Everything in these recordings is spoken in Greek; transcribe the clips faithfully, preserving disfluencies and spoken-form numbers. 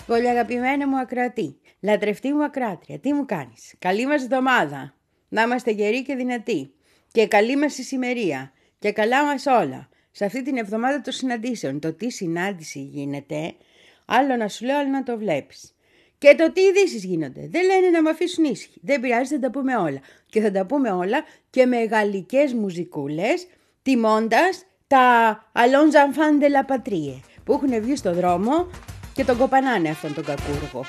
Πολύ αγαπημένα μου ακροατή, λατρευτή μου ακράτρια, τι μου κάνεις? Καλή μας εβδομάδα, να είμαστε γεροί και δυνατοί και καλή μας ησημερία και καλά μας όλα. Σε αυτή την εβδομάδα των συναντήσεων, το τι συνάντηση γίνεται, άλλο να σου λέω, άλλο να το βλέπεις. Και το τι ειδήσεις γίνονται. Δεν λένε να με αφήσουν ήσυχοι. Δεν πειράζει, θα τα πούμε όλα. Και θα τα πούμε όλα και με γαλλικές μουζικούλες, τιμώντας τα Allons enfants de la patrie που έχουν βγει στο δρόμο και τον κοπανάνε αυτόν τον κακούργο.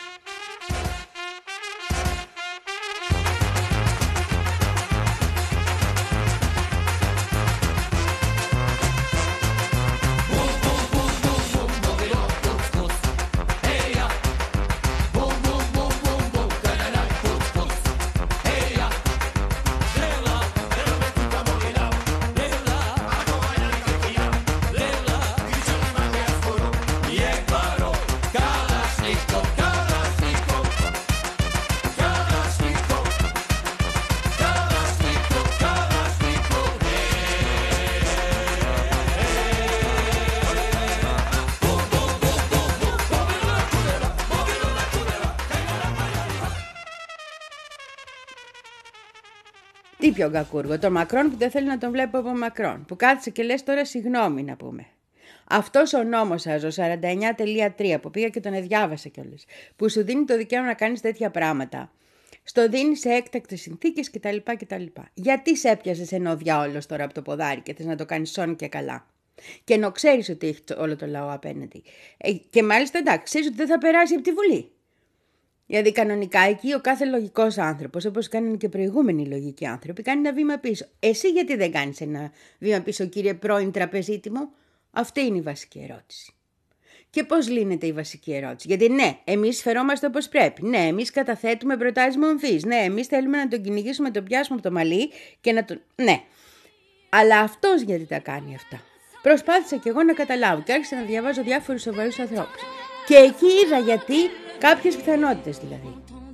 Τι πιο κακούργο, το Μακρόν που δεν θέλει να τον βλέπω από Μακρόν, που κάθισε και λες τώρα συγγνώμη να πούμε. Αυτός ο νόμος σας, ο σαράντα εννιά τελεία τρία, που πήγα και τον διάβασα κιόλας, που σου δίνει το δικαίωμα να κάνεις τέτοια πράγματα, στο δίνει σε έκτακτες συνθήκες κτλ. κτλ. Γιατί σε έπιασες ενώ διάολος τώρα από το ποδάρι και θες να το κάνεις σόν και καλά? Και ενώ ξέρεις ότι έχει όλο το λαό απέναντι. Ε, και μάλιστα εντάξει, ξέρεις ότι δεν θα περάσει από τη Βουλή. Δηλαδή, κανονικά εκεί ο κάθε λογικός άνθρωπος, όπως κάνουν και προηγούμενοι λογικοί άνθρωποι, κάνει ένα βήμα πίσω. Εσύ γιατί δεν κάνεις ένα βήμα πίσω, κύριε πρώην τραπεζίτη μου? Αυτή είναι η βασική ερώτηση. Και πώς λύνεται η βασική ερώτηση? Γιατί ναι, εμείς φερόμαστε όπως πρέπει. Ναι, εμείς καταθέτουμε προτάσεις μομφής. Ναι, εμείς θέλουμε να τον κυνηγήσουμε, να τον πιάσουμε από το μαλλί και να τον. Ναι. Αλλά αυτός γιατί τα κάνει αυτά? Προσπάθησα κι εγώ να καταλάβω και άρχισα να διαβάζω διάφορους σοβαρούς ανθρώπους. Και εκεί είδα γιατί. Κάποιες πιθανότητες δηλαδή.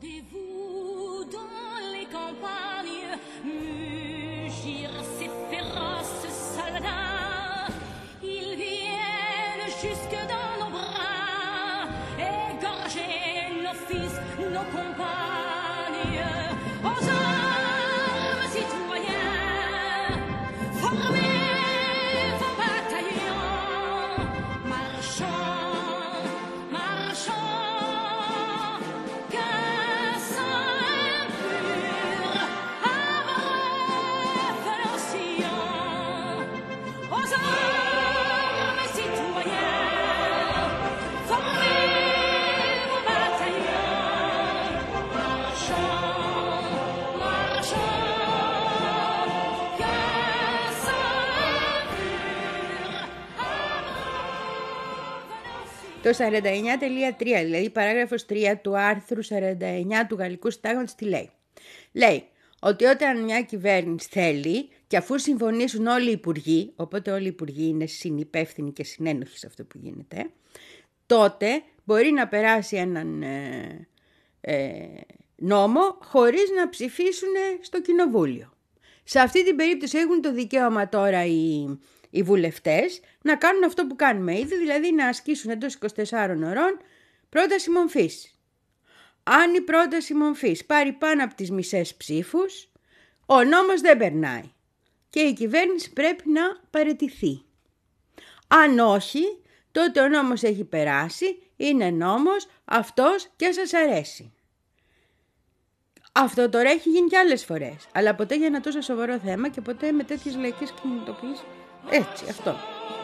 Το σαράντα εννιά τελεία τρία, δηλαδή παράγραφος τρία του άρθρου σαράντα εννιά του Γαλλικού Συντάγματος, τι λέει? Λέει ότι όταν μια κυβέρνηση θέλει και αφού συμφωνήσουν όλοι οι υπουργοί, οπότε όλοι οι υπουργοί είναι συνυπεύθυνοι και συνένοχοι σε αυτό που γίνεται, τότε μπορεί να περάσει έναν ε, ε, νόμο χωρίς να ψηφίσουν στο κοινοβούλιο. Σε αυτή την περίπτωση έχουν το δικαίωμα τώρα οι... οι βουλευτές να κάνουν αυτό που κάνουμε ήδη, δηλαδή να ασκήσουν εντός είκοσι τεσσάρων ωρών πρόταση μομφής. Αν η πρόταση μομφής πάρει πάνω από τις μισές ψήφους, ο νόμος δεν περνάει και η κυβέρνηση πρέπει να παραιτηθεί. Αν όχι, τότε ο νόμος έχει περάσει, είναι νόμος αυτός και σας αρέσει. Αυτό τώρα έχει γίνει και άλλες φορές, αλλά ποτέ για ένα τόσο σοβαρό θέμα και ποτέ με τέτοιες λαϊκές κινητοποιήσεις. Έτσι, αυτό.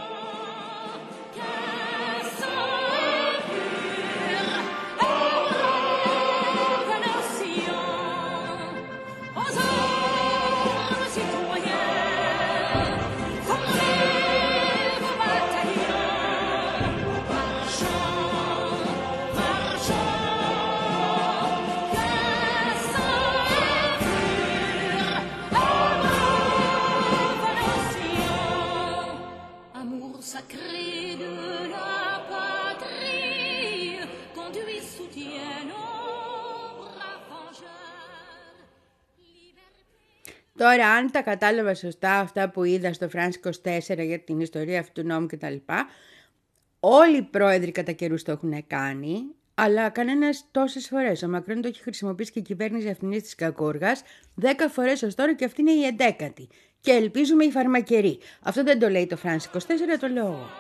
Τώρα, αν τα κατάλαβα σωστά αυτά που είδα στο France είκοσι τέσσερα για την ιστορία αυτού του νόμου κτλ., όλοι οι πρόεδροι κατά καιρούς το έχουν κάνει, Αλλά κανένας τόσες φορές. Ο Μακρόν το έχει χρησιμοποιήσει και η κυβέρνηση αυτής της κακούργας δέκα φορές ως τώρα και αυτή είναι η εντέκατη. Και ελπίζουμε η φαρμακερή. Αυτό δεν το λέει το France είκοσι τέσσερα, το λέω εγώ.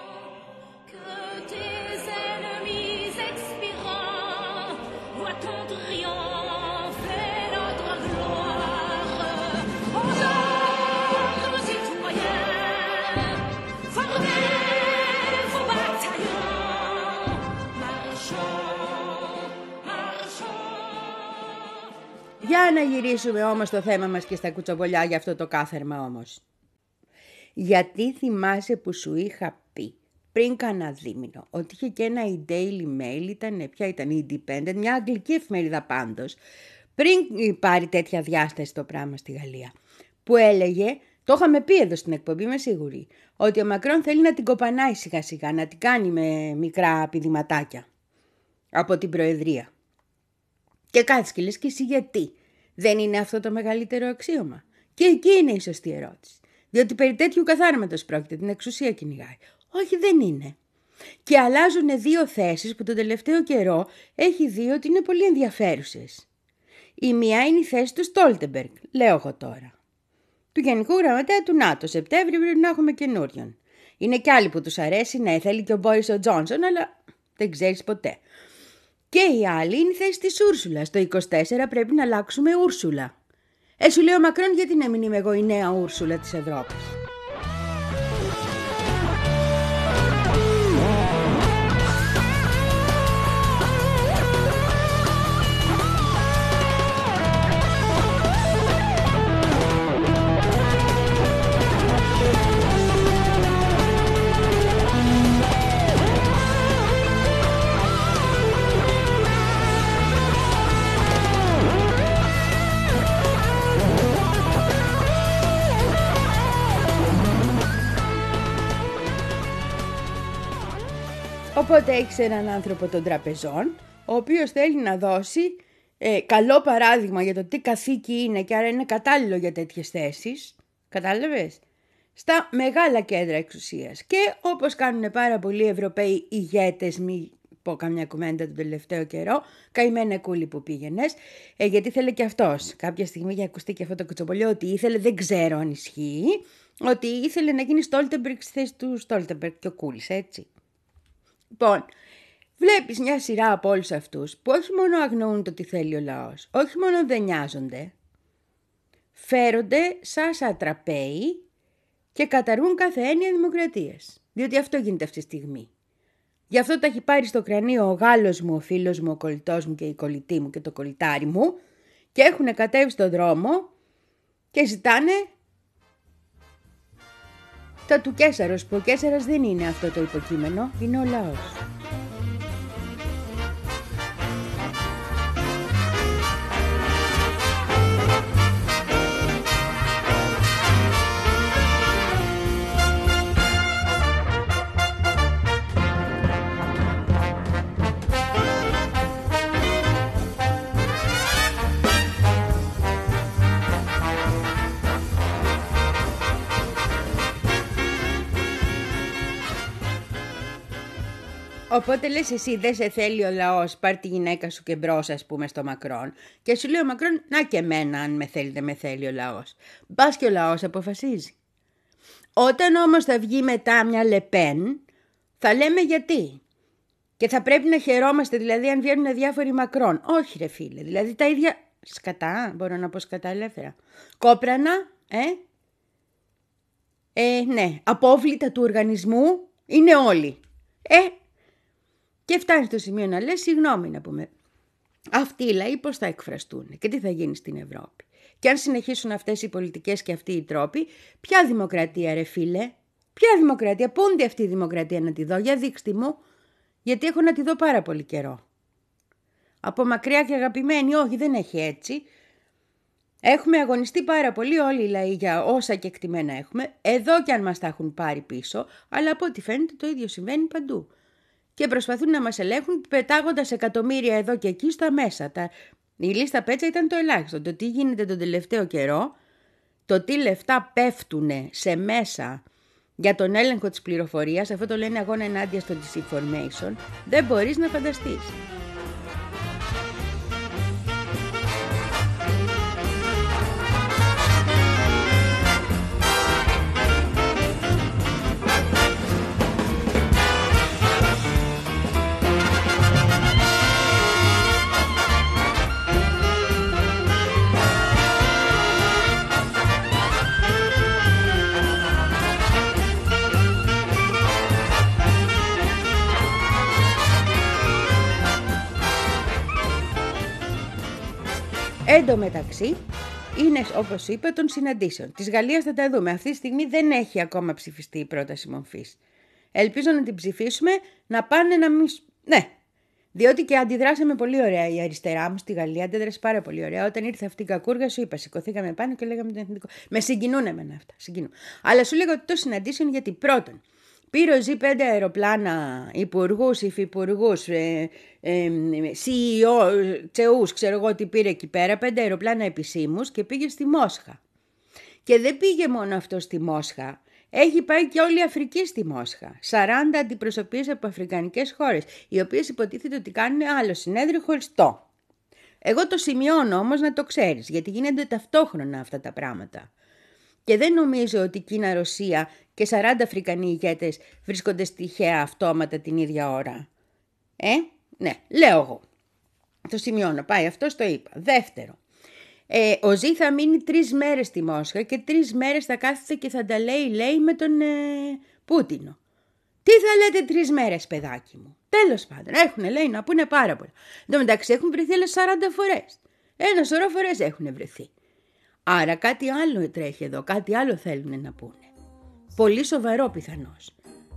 Για να γυρίσουμε όμως το θέμα μας και στα κουτσομπολιά για αυτό το κάθερμα όμως. Γιατί θυμάσαι που σου είχα πει πριν κάνα δίμηνο ότι είχε και ένα η Daily Mail, ήταν, ποια ήταν η Independent, μια αγγλική εφημερίδα πάντως, πριν πάρει τέτοια διάσταση το πράγμα στη Γαλλία, που έλεγε, το είχαμε πει εδώ στην εκπομπή, είμαι σίγουρη, ότι ο Μακρόν θέλει να την κοπανάει σιγά σιγά, να την κάνει με μικρά πηδηματάκια από την Προεδρία. Και κάτσε και λες και εσύ γιατί. Δεν είναι αυτό το μεγαλύτερο αξίωμα. Και εκεί είναι η σωστή ερώτηση. Διότι περί τέτοιου καθάρματος πρόκειται, την εξουσία κυνηγάει. Όχι, δεν είναι. Και αλλάζουν δύο θέσεις που τον τελευταίο καιρό έχει δει ότι είναι πολύ ενδιαφέρουσες. Η μία είναι η θέση του Στόλτεμπεργκ, λέω εγώ τώρα. Του Γενικού Γραμματέα του ΝΑΤΟ. Σεπτέμβριο πρέπει να έχουμε καινούριον. Είναι κι άλλοι που τους αρέσει, ναι, θέλει και ο Μπόρις ο Τζόνσον, αλλά δεν ξέρεις ποτέ. Και η άλλη είναι η θέση της Ούρσουλας. Το είκοσι τέσσερα πρέπει να αλλάξουμε Ούρσουλα. Ε, σου λέει ο Μακρόν, γιατί να μην είμαι εγώ η νέα Ούρσουλα της Ευρώπης. Οπότε έχεις έναν άνθρωπο των τραπεζών, ο οποίος θέλει να δώσει ε, καλό παράδειγμα για το τι καθήκη είναι και άρα είναι κατάλληλο για τέτοιες θέσεις, κατάλαβες, στα μεγάλα κέντρα εξουσίας. Και όπως κάνουν πάρα πολλοί Ευρωπαίοι ηγέτες, μη πω καμιά κουβέντα τον τελευταίο καιρό, καημένε κούλη που πήγαινες, ε, γιατί ήθελε και αυτός. Κάποια στιγμή για ακουστεί και αυτό το κουτσομπολιό ότι ήθελε, δεν ξέρω αν ισχύει, ότι ήθελε να γίνει Στόλτεμπεργκ στη θέση του Στόλτεμπεργκ και ο Κούλης, έτσι. Λοιπόν, βλέπεις μια σειρά από όλους αυτούς που όχι μόνο αγνοούν το τι θέλει ο λαός, όχι μόνο δεν νοιάζονται, φέρονται σαν σατραπέοι και καταργούν κάθε έννοια δημοκρατίας. Διότι αυτό γίνεται αυτή τη στιγμή. Γι' αυτό τα έχει πάρει στο κρανίο ο Γάλλος μου, ο φίλος μου, ο κολλητός μου και η κολλητή μου και το κολλητάρι μου και έχουν κατέβει στον δρόμο και ζητάνε τα του Καίσαρος, που ο Καίσαρας δεν είναι αυτό το υποκείμενο, είναι ο λαός. Οπότε λες εσύ, δεν σε θέλει ο λαός, πάρ' τη γυναίκα σου και μπρος, ας πούμε, στο Μακρόν. Και σου λέει ο Μακρόν, να και εμένα αν με θέλει, δεν με θέλει ο λαός. Μπας και ο λαός αποφασίζει. Όταν όμως θα βγει μετά μια Λεπέν, θα λέμε γιατί. Και θα πρέπει να χαιρόμαστε, δηλαδή, αν βγαίνουν διάφοροι Μακρόν. Όχι ρε φίλε, δηλαδή τα ίδια σκατά, μπορώ να πω σκατά ελεύθερα. Κόπρανα, ε, ε ναι, απόβλητα του οργανισμού είναι όλοι. Ε, και φτάνει στο σημείο να λες, συγγνώμη να πούμε, αυτοί οι λαοί πώς θα εκφραστούν και τι θα γίνει στην Ευρώπη. Και αν συνεχίσουν αυτές οι πολιτικές και αυτοί οι τρόποι, ποια δημοκρατία ρε φίλε, ποια δημοκρατία, πού είναι αυτή η δημοκρατία να τη δω, για δείξτε μου, γιατί έχω να τη δω πάρα πολύ καιρό. Από μακριά και αγαπημένη, όχι δεν έχει έτσι. Έχουμε αγωνιστεί πάρα πολύ όλοι οι λαοί για όσα κεκτημένα έχουμε, εδώ κι αν μας τα έχουν πάρει πίσω, αλλά από ό,τι φαίνεται το ίδιο συμβαίνει παντού. Και προσπαθούν να μας ελέγχουν πετάγοντας εκατομμύρια εδώ και εκεί στα μέσα. Τα... Η λίστα πέτσα ήταν το ελάχιστο. Το τι γίνεται τον τελευταίο καιρό, το τι λεφτά πέφτουνε σε μέσα για τον έλεγχο της πληροφορίας, αυτό το λένε αγώνα ενάντια στο disinformation, δεν μπορείς να φανταστείς. Εν τω μεταξύ, είναι όπως είπα των συναντήσεων. Της Γαλλίας θα τα δούμε. Αυτή τη στιγμή δεν έχει ακόμα ψηφιστεί η πρόταση μορφής. Ελπίζω να την ψηφίσουμε, να πάνε να μην... Ναι, διότι και αντιδράσαμε πολύ ωραία η αριστερά μου στη Γαλλία, αντέδρασε πάρα πολύ ωραία. Όταν ήρθε αυτή η κακούργα, σου είπα, σηκωθήκαμε πάνω και λέγαμε τον εθνικό. Με συγκινούν εμένα αυτά, συγκινούν. Αλλά σου λέγω ότι το συναντήσεων γιατί πρώτον, πήρε ο Ζη πέντε αεροπλάνα, υπουργούς, υφυπουργούς, ε, ε, σι ι ο, τσεούς, ξέρω εγώ τι πήρε εκεί πέρα, πέντε αεροπλάνα επισήμους και πήγε στη Μόσχα. Και δεν πήγε μόνο αυτό στη Μόσχα, έχει πάει και όλη η Αφρική στη Μόσχα. σαράντα αντιπροσωπείες από αφρικανικές χώρες, οι οποίες υποτίθεται ότι κάνουν άλλο συνέδριο χωριστό. Εγώ το σημειώνω όμως να το ξέρεις, γιατί γίνονται ταυτόχρονα αυτά τα πράγματα. Και δεν νομίζω ότι Κίνα-Ρωσία και σαράντα Αφρικανοί ηγέτες βρίσκονται στοιχεία αυτόματα την ίδια ώρα. Ε, ναι, λέω εγώ. Το σημειώνω, πάει, αυτό το είπα. Δεύτερο, ε, ο Ζη θα μείνει τρεις μέρες στη Μόσχα και τρεις μέρες θα κάθεται και θα τα λέει, λέει με τον ε, Πούτινο. Τι θα λέτε τρεις μέρες, παιδάκι μου. Τέλος πάντων, έχουν λέει να πούνε πάρα πολλά. Εν τω μεταξύ έχουν βρεθεί άλλες σαράντα φορές. Ένα σωρό φορές έχουν βρεθεί. Άρα κάτι άλλο τρέχει εδώ, κάτι άλλο θέλουν να πούνε. Πολύ σοβαρό πιθανώς.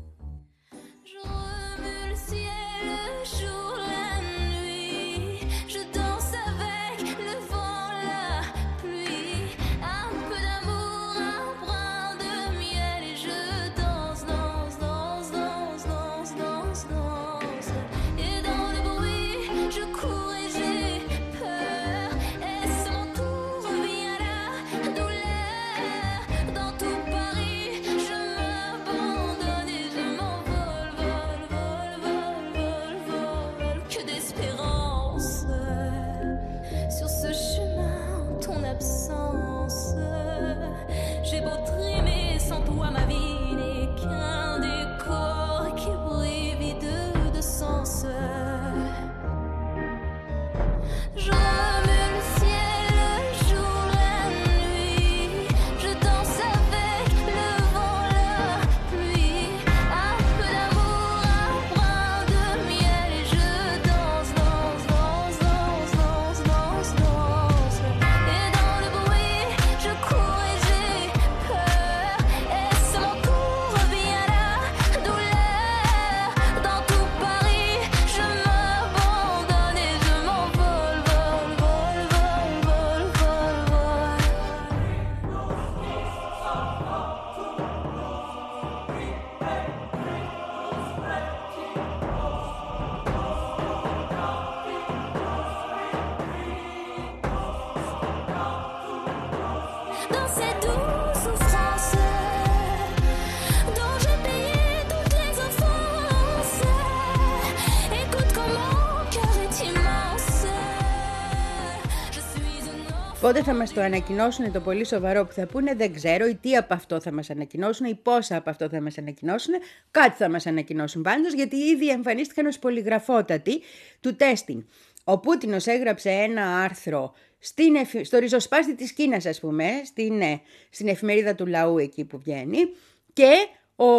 Πότε θα μας το ανακοινώσουν το πολύ σοβαρό που θα πούνε δεν ξέρω, ή τι από αυτό θα μας ανακοινώσουν ή πόσα από αυτό θα μας ανακοινώσουν. Κάτι θα μας ανακοινώσουν πάντως, γιατί ήδη εμφανίστηκαν ως πολυγραφότατοι του τέστινγκ. Ο Πούτινος έγραψε ένα άρθρο στην εφ... στο ριζοσπάστη της Κίνας, ας πούμε, στην, στην εφημερίδα του λαού εκεί που βγαίνει, και ο,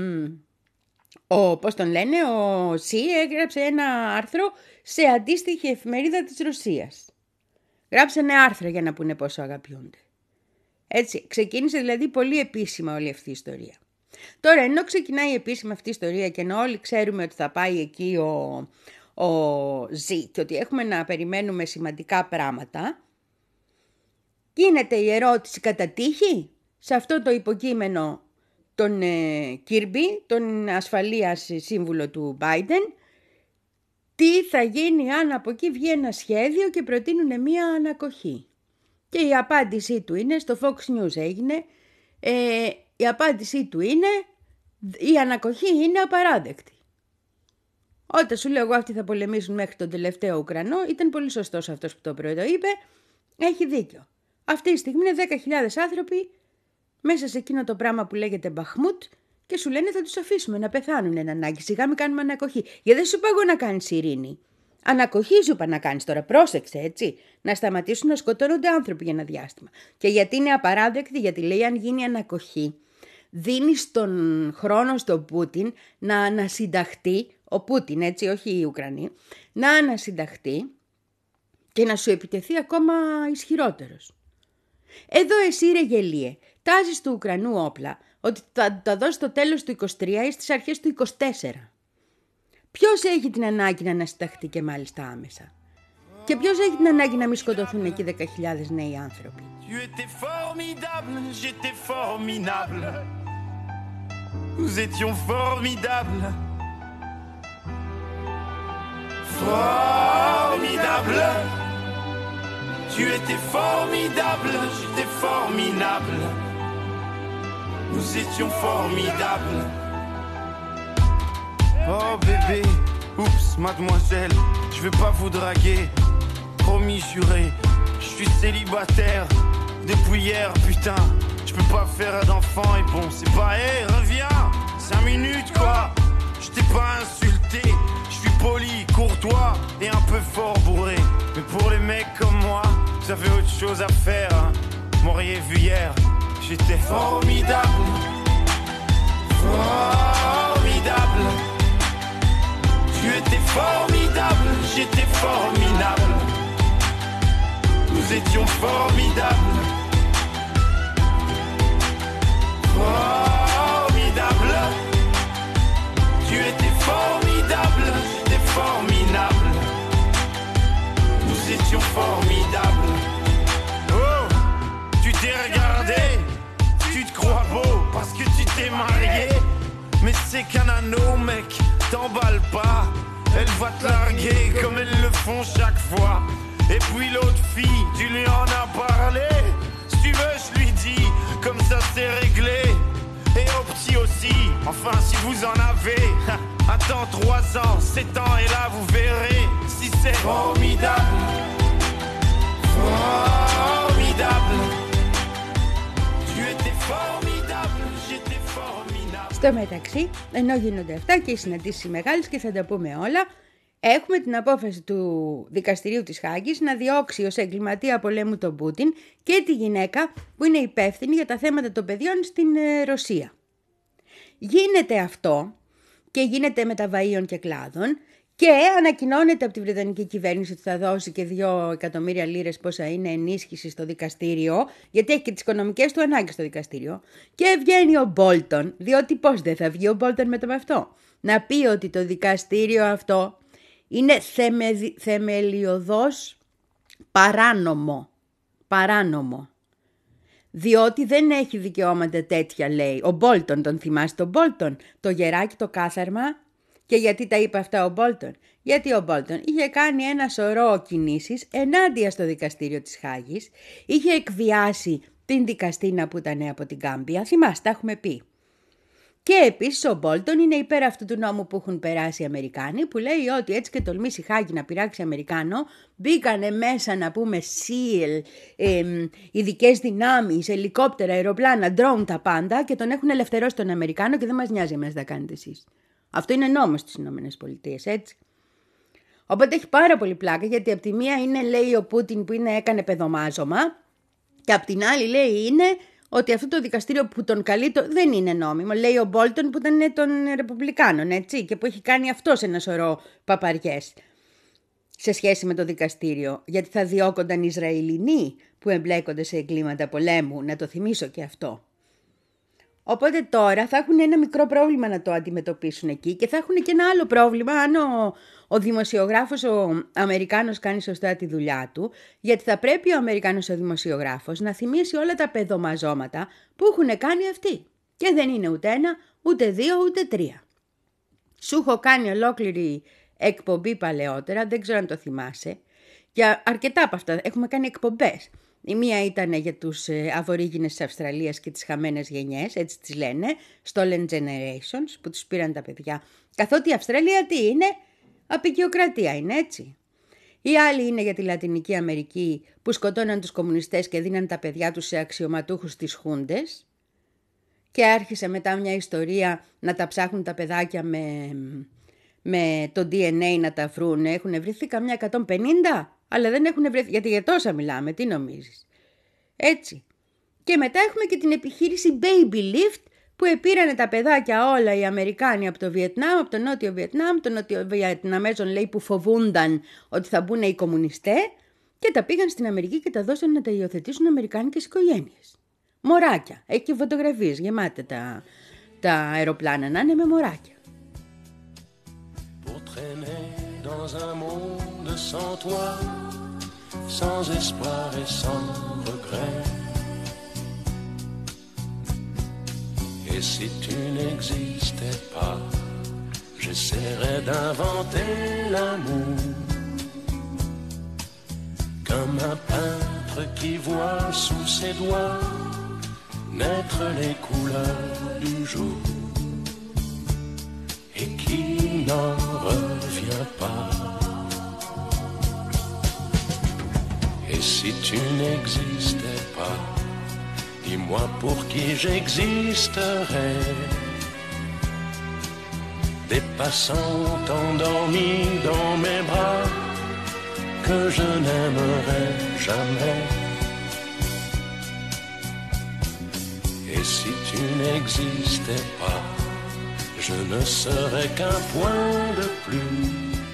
ο πώς τον λένε, ο Σι έγραψε ένα άρθρο σε αντίστοιχη εφημερίδα της Ρωσίας. Γράψανε άρθρα για να πούνε πόσο αγαπιούνται. Έτσι, ξεκίνησε δηλαδή πολύ επίσημα όλη αυτή η ιστορία. Τώρα, ενώ ξεκινάει επίσημα αυτή η ιστορία και ενώ όλοι ξέρουμε ότι θα πάει εκεί ο, ο Ζη και ότι έχουμε να περιμένουμε σημαντικά πράγματα, γίνεται η ερώτηση κατά τύχη σε αυτό το υποκείμενο τον ε, Κίρμπι, τον ασφαλείας σύμβουλο του Biden, τι θα γίνει αν από εκεί βγει ένα σχέδιο και προτείνουν μία ανακοχή. Και η απάντησή του είναι, στο Fox News έγινε, ε, η απάντησή του είναι η ανακοχή είναι απαράδεκτη. Όταν σου λέω εγώ αυτοί θα πολεμήσουν μέχρι τον τελευταίο Ουκρανό, ήταν πολύ σωστός αυτός που το πρώτο είπε, έχει δίκιο. Αυτή τη στιγμή είναι δέκα χιλιάδες άνθρωποι μέσα σε εκείνο το πράγμα που λέγεται Μπαχμούτ και σου λένε θα τους αφήσουμε να πεθάνουν εν ανάγκη, σιγά μην κάνουμε ανακοχή. Γιατί δεν σου είπα εγώ να κάνεις ειρήνη. Ανακοχή σου είπα να κάνεις τώρα, πρόσεξε έτσι, να σταματήσουν να σκοτώνονται άνθρωποι για ένα διάστημα. Και γιατί είναι απαράδεκτη, γιατί λέει αν γίνει ανακοχή, δίνει τον χρόνο στον Πούτιν να ανασυνταχτεί, ο Πούτιν έτσι, όχι οι Ουκρανοί, να ανασυνταχτεί και να σου επιτεθεί ακόμα ισχυρότερος. Εδώ εσύ ρε γελίε, τάζεις του Ουκρανού όπλα ότι θα τα δώσει στο τέλος του είκοσι τρία ή στις αρχές του είκοσι τέσσερα. Ποιος έχει την ανάγκη να ανασυνταχτεί και μάλιστα άμεσα? Και ποιος έχει την ανάγκη να μην σκοτωθούν εκεί δέκα χιλιάδες νέοι άνθρωποι? Nous étions formidables. Formidable. Tu étais formidable, j'étais formidable. Nous étions formidables. Oh bébé, oups, mademoiselle, je vais pas vous draguer. Promis, juré, je suis célibataire depuis hier, putain. Je peux pas faire d'enfant et bon, c'est pas, hé, hey, reviens, cinq minutes quoi. Je t'ai pas insulté, je suis poli, courtois et un peu fort bourré. Mais pour les mecs comme moi, vous avez autre chose à faire, hein. M'auriez vu hier, j'étais formidable. Formidable. Tu étais formidable, j'étais formidable. Nous étions formidables. Formidable. Tu étais formidable, j'étais formidable. Nous étions formidables. Oh, tu t'es regardé, tu te crois beau parce que tu t'es marié. Mais c'est qu'un anneau, mec, t'emballe pas. Elle va te larguer comme elles le font chaque fois. Et puis l'autre fille, tu lui en as parlé. Si tu veux, je lui dis, comme ça c'est réglé. Et au petit aussi, enfin si vous en avez. Attends trois ans, sept ans et là vous verrez si c'est formidable. Formidable. Tu étais formidable, j'étais formidable. Στο μεταξύ, ενώ γίνονται αυτά και οι συναντήσεις μεγάλες και θα τα πούμε όλα, έχουμε την απόφαση του δικαστηρίου της Χάγης να διώξει ως εγκληματία πολέμου τον Πούτιν και τη γυναίκα που είναι υπεύθυνη για τα θέματα των παιδιών στην ε, Ρωσία. Γίνεται αυτό και γίνεται με τα βαΐων και κλάδων και ανακοινώνεται από τη Βρετανική κυβέρνηση ότι θα δώσει και δύο εκατομμύρια λίρες πόσα είναι ενίσχυση στο δικαστήριο, γιατί έχει και τις οικονομικές του ανάγκες στο δικαστήριο, και βγαίνει ο Μπόλτον, διότι πώς δεν θα βγει ο Μπόλτον μετά με αυτό, να πει ότι το δικαστήριο αυτό είναι θεμε, θεμελιωδώς παράνομο, παράνομο, διότι δεν έχει δικαιώματα τέτοια, λέει. Ο Μπόλτον, τον θυμάσαι τον Μπόλτον, το γεράκι το κάθαρμα? Και γιατί τα είπε αυτά ο Μπόλτον? Γιατί ο Μπόλτον είχε κάνει ένα σωρό κινήσεις ενάντια στο δικαστήριο της Χάγης, είχε εκβιάσει την δικαστήνα που ήταν από την Γκάμπια, θυμάστε, τα έχουμε πει. Και επίσης ο Μπόλτον είναι υπέρ αυτού του νόμου που έχουν περάσει οι Αμερικάνοι, που λέει ότι έτσι και τολμήσει η Χάγη να πειράξει Αμερικάνο, μπήκανε μέσα να πούμε σιλ, ε, ειδικές δυνάμεις, ελικόπτερα, αεροπλάνα, ντρόουν, τα πάντα, και τον έχουν ελευθερώσει τον Αμερικάνο και δεν μας νοιάζει εμάς να κάνετε εσείς. Αυτό είναι νόμος στις Ηνωμένες Πολιτείες, έτσι. Οπότε έχει πάρα πολύ πλάκα, γιατί από τη μία είναι, λέει, ο Πούτιν που είναι, έκανε παιδομάζωμα, και από την άλλη λέει είναι ότι αυτό το δικαστήριο που τον καλεί το, δεν είναι νόμιμο. Λέει ο Μπόλτον που ήταν των Ρεπουμπλικάνων, έτσι, και που έχει κάνει αυτός ένα σωρό παπαριές σε σχέση με το δικαστήριο, γιατί θα διώκονταν Ισραηλινοί που εμπλέκονται σε εγκλήματα πολέμου, να το θυμίσω και αυτό. Οπότε τώρα θα έχουν ένα μικρό πρόβλημα να το αντιμετωπίσουν εκεί και θα έχουν και ένα άλλο πρόβλημα αν ο, ο δημοσιογράφος ο Αμερικάνος κάνει σωστά τη δουλειά του, γιατί θα πρέπει ο Αμερικάνος ο δημοσιογράφος να θυμίσει όλα τα παιδομαζώματα που έχουν κάνει αυτοί. Και δεν είναι ούτε ένα, ούτε δύο, ούτε τρία. Σου έχω κάνει ολόκληρη εκπομπή παλαιότερα, δεν ξέρω αν το θυμάσαι, Για αρκετά από αυτά έχουμε κάνει εκπομπές. Η μία ήταν για τους αβορίγινες της Αυστραλίας και τις χαμένες γενιές, έτσι τις λένε, Stolen Generations, που τους πήραν τα παιδιά. Καθότι η Αυστραλία τι είναι, αποικιοκρατία είναι, έτσι. Η άλλη είναι για τη Λατινική Αμερική, που σκοτώναν τους κομμουνιστές και δίναν τα παιδιά τους σε αξιωματούχους στις χούντες. Και άρχισε μετά μια ιστορία να τα ψάχνουν τα παιδάκια με, με το ντι εν έι να τα βρουν. Έχουν βρεθεί καμιά εκατόν πενήντα, αλλά δεν έχουν βρεθεί, γιατί για τόσα μιλάμε, τι νομίζεις. Έτσι. Και μετά έχουμε και την επιχείρηση Baby Lift, που επήρανε τα παιδάκια όλα οι Αμερικάνοι από το Βιετνάμ, από το Νότιο Βιετνάμ, τον Νότιο Βιετναμέζων λέει που φοβούνταν ότι θα μπουν οι κομμουνιστές, και τα πήγαν στην Αμερική και τα δώσαν να τα υιοθετήσουν αμερικάνικες οικογένειες. Μωράκια. Έχει και φωτογραφίες γεμάτα τα, τα αεροπλάνα να είναι με μωράκια. Pour traîner dans un monde sans toi, sans espoir et sans regret. Et si tu n'existais pas, j'essaierais d'inventer l'amour, comme un peintre qui voit sous ses doigts naître les couleurs du jour et qui n'en revient pas. Et si tu n'existais pas, dis-moi pour qui j'existerais. Des passants endormis dans mes bras que je n'aimerais jamais. Et si tu n'existais pas, je ne serais qu'un point de plus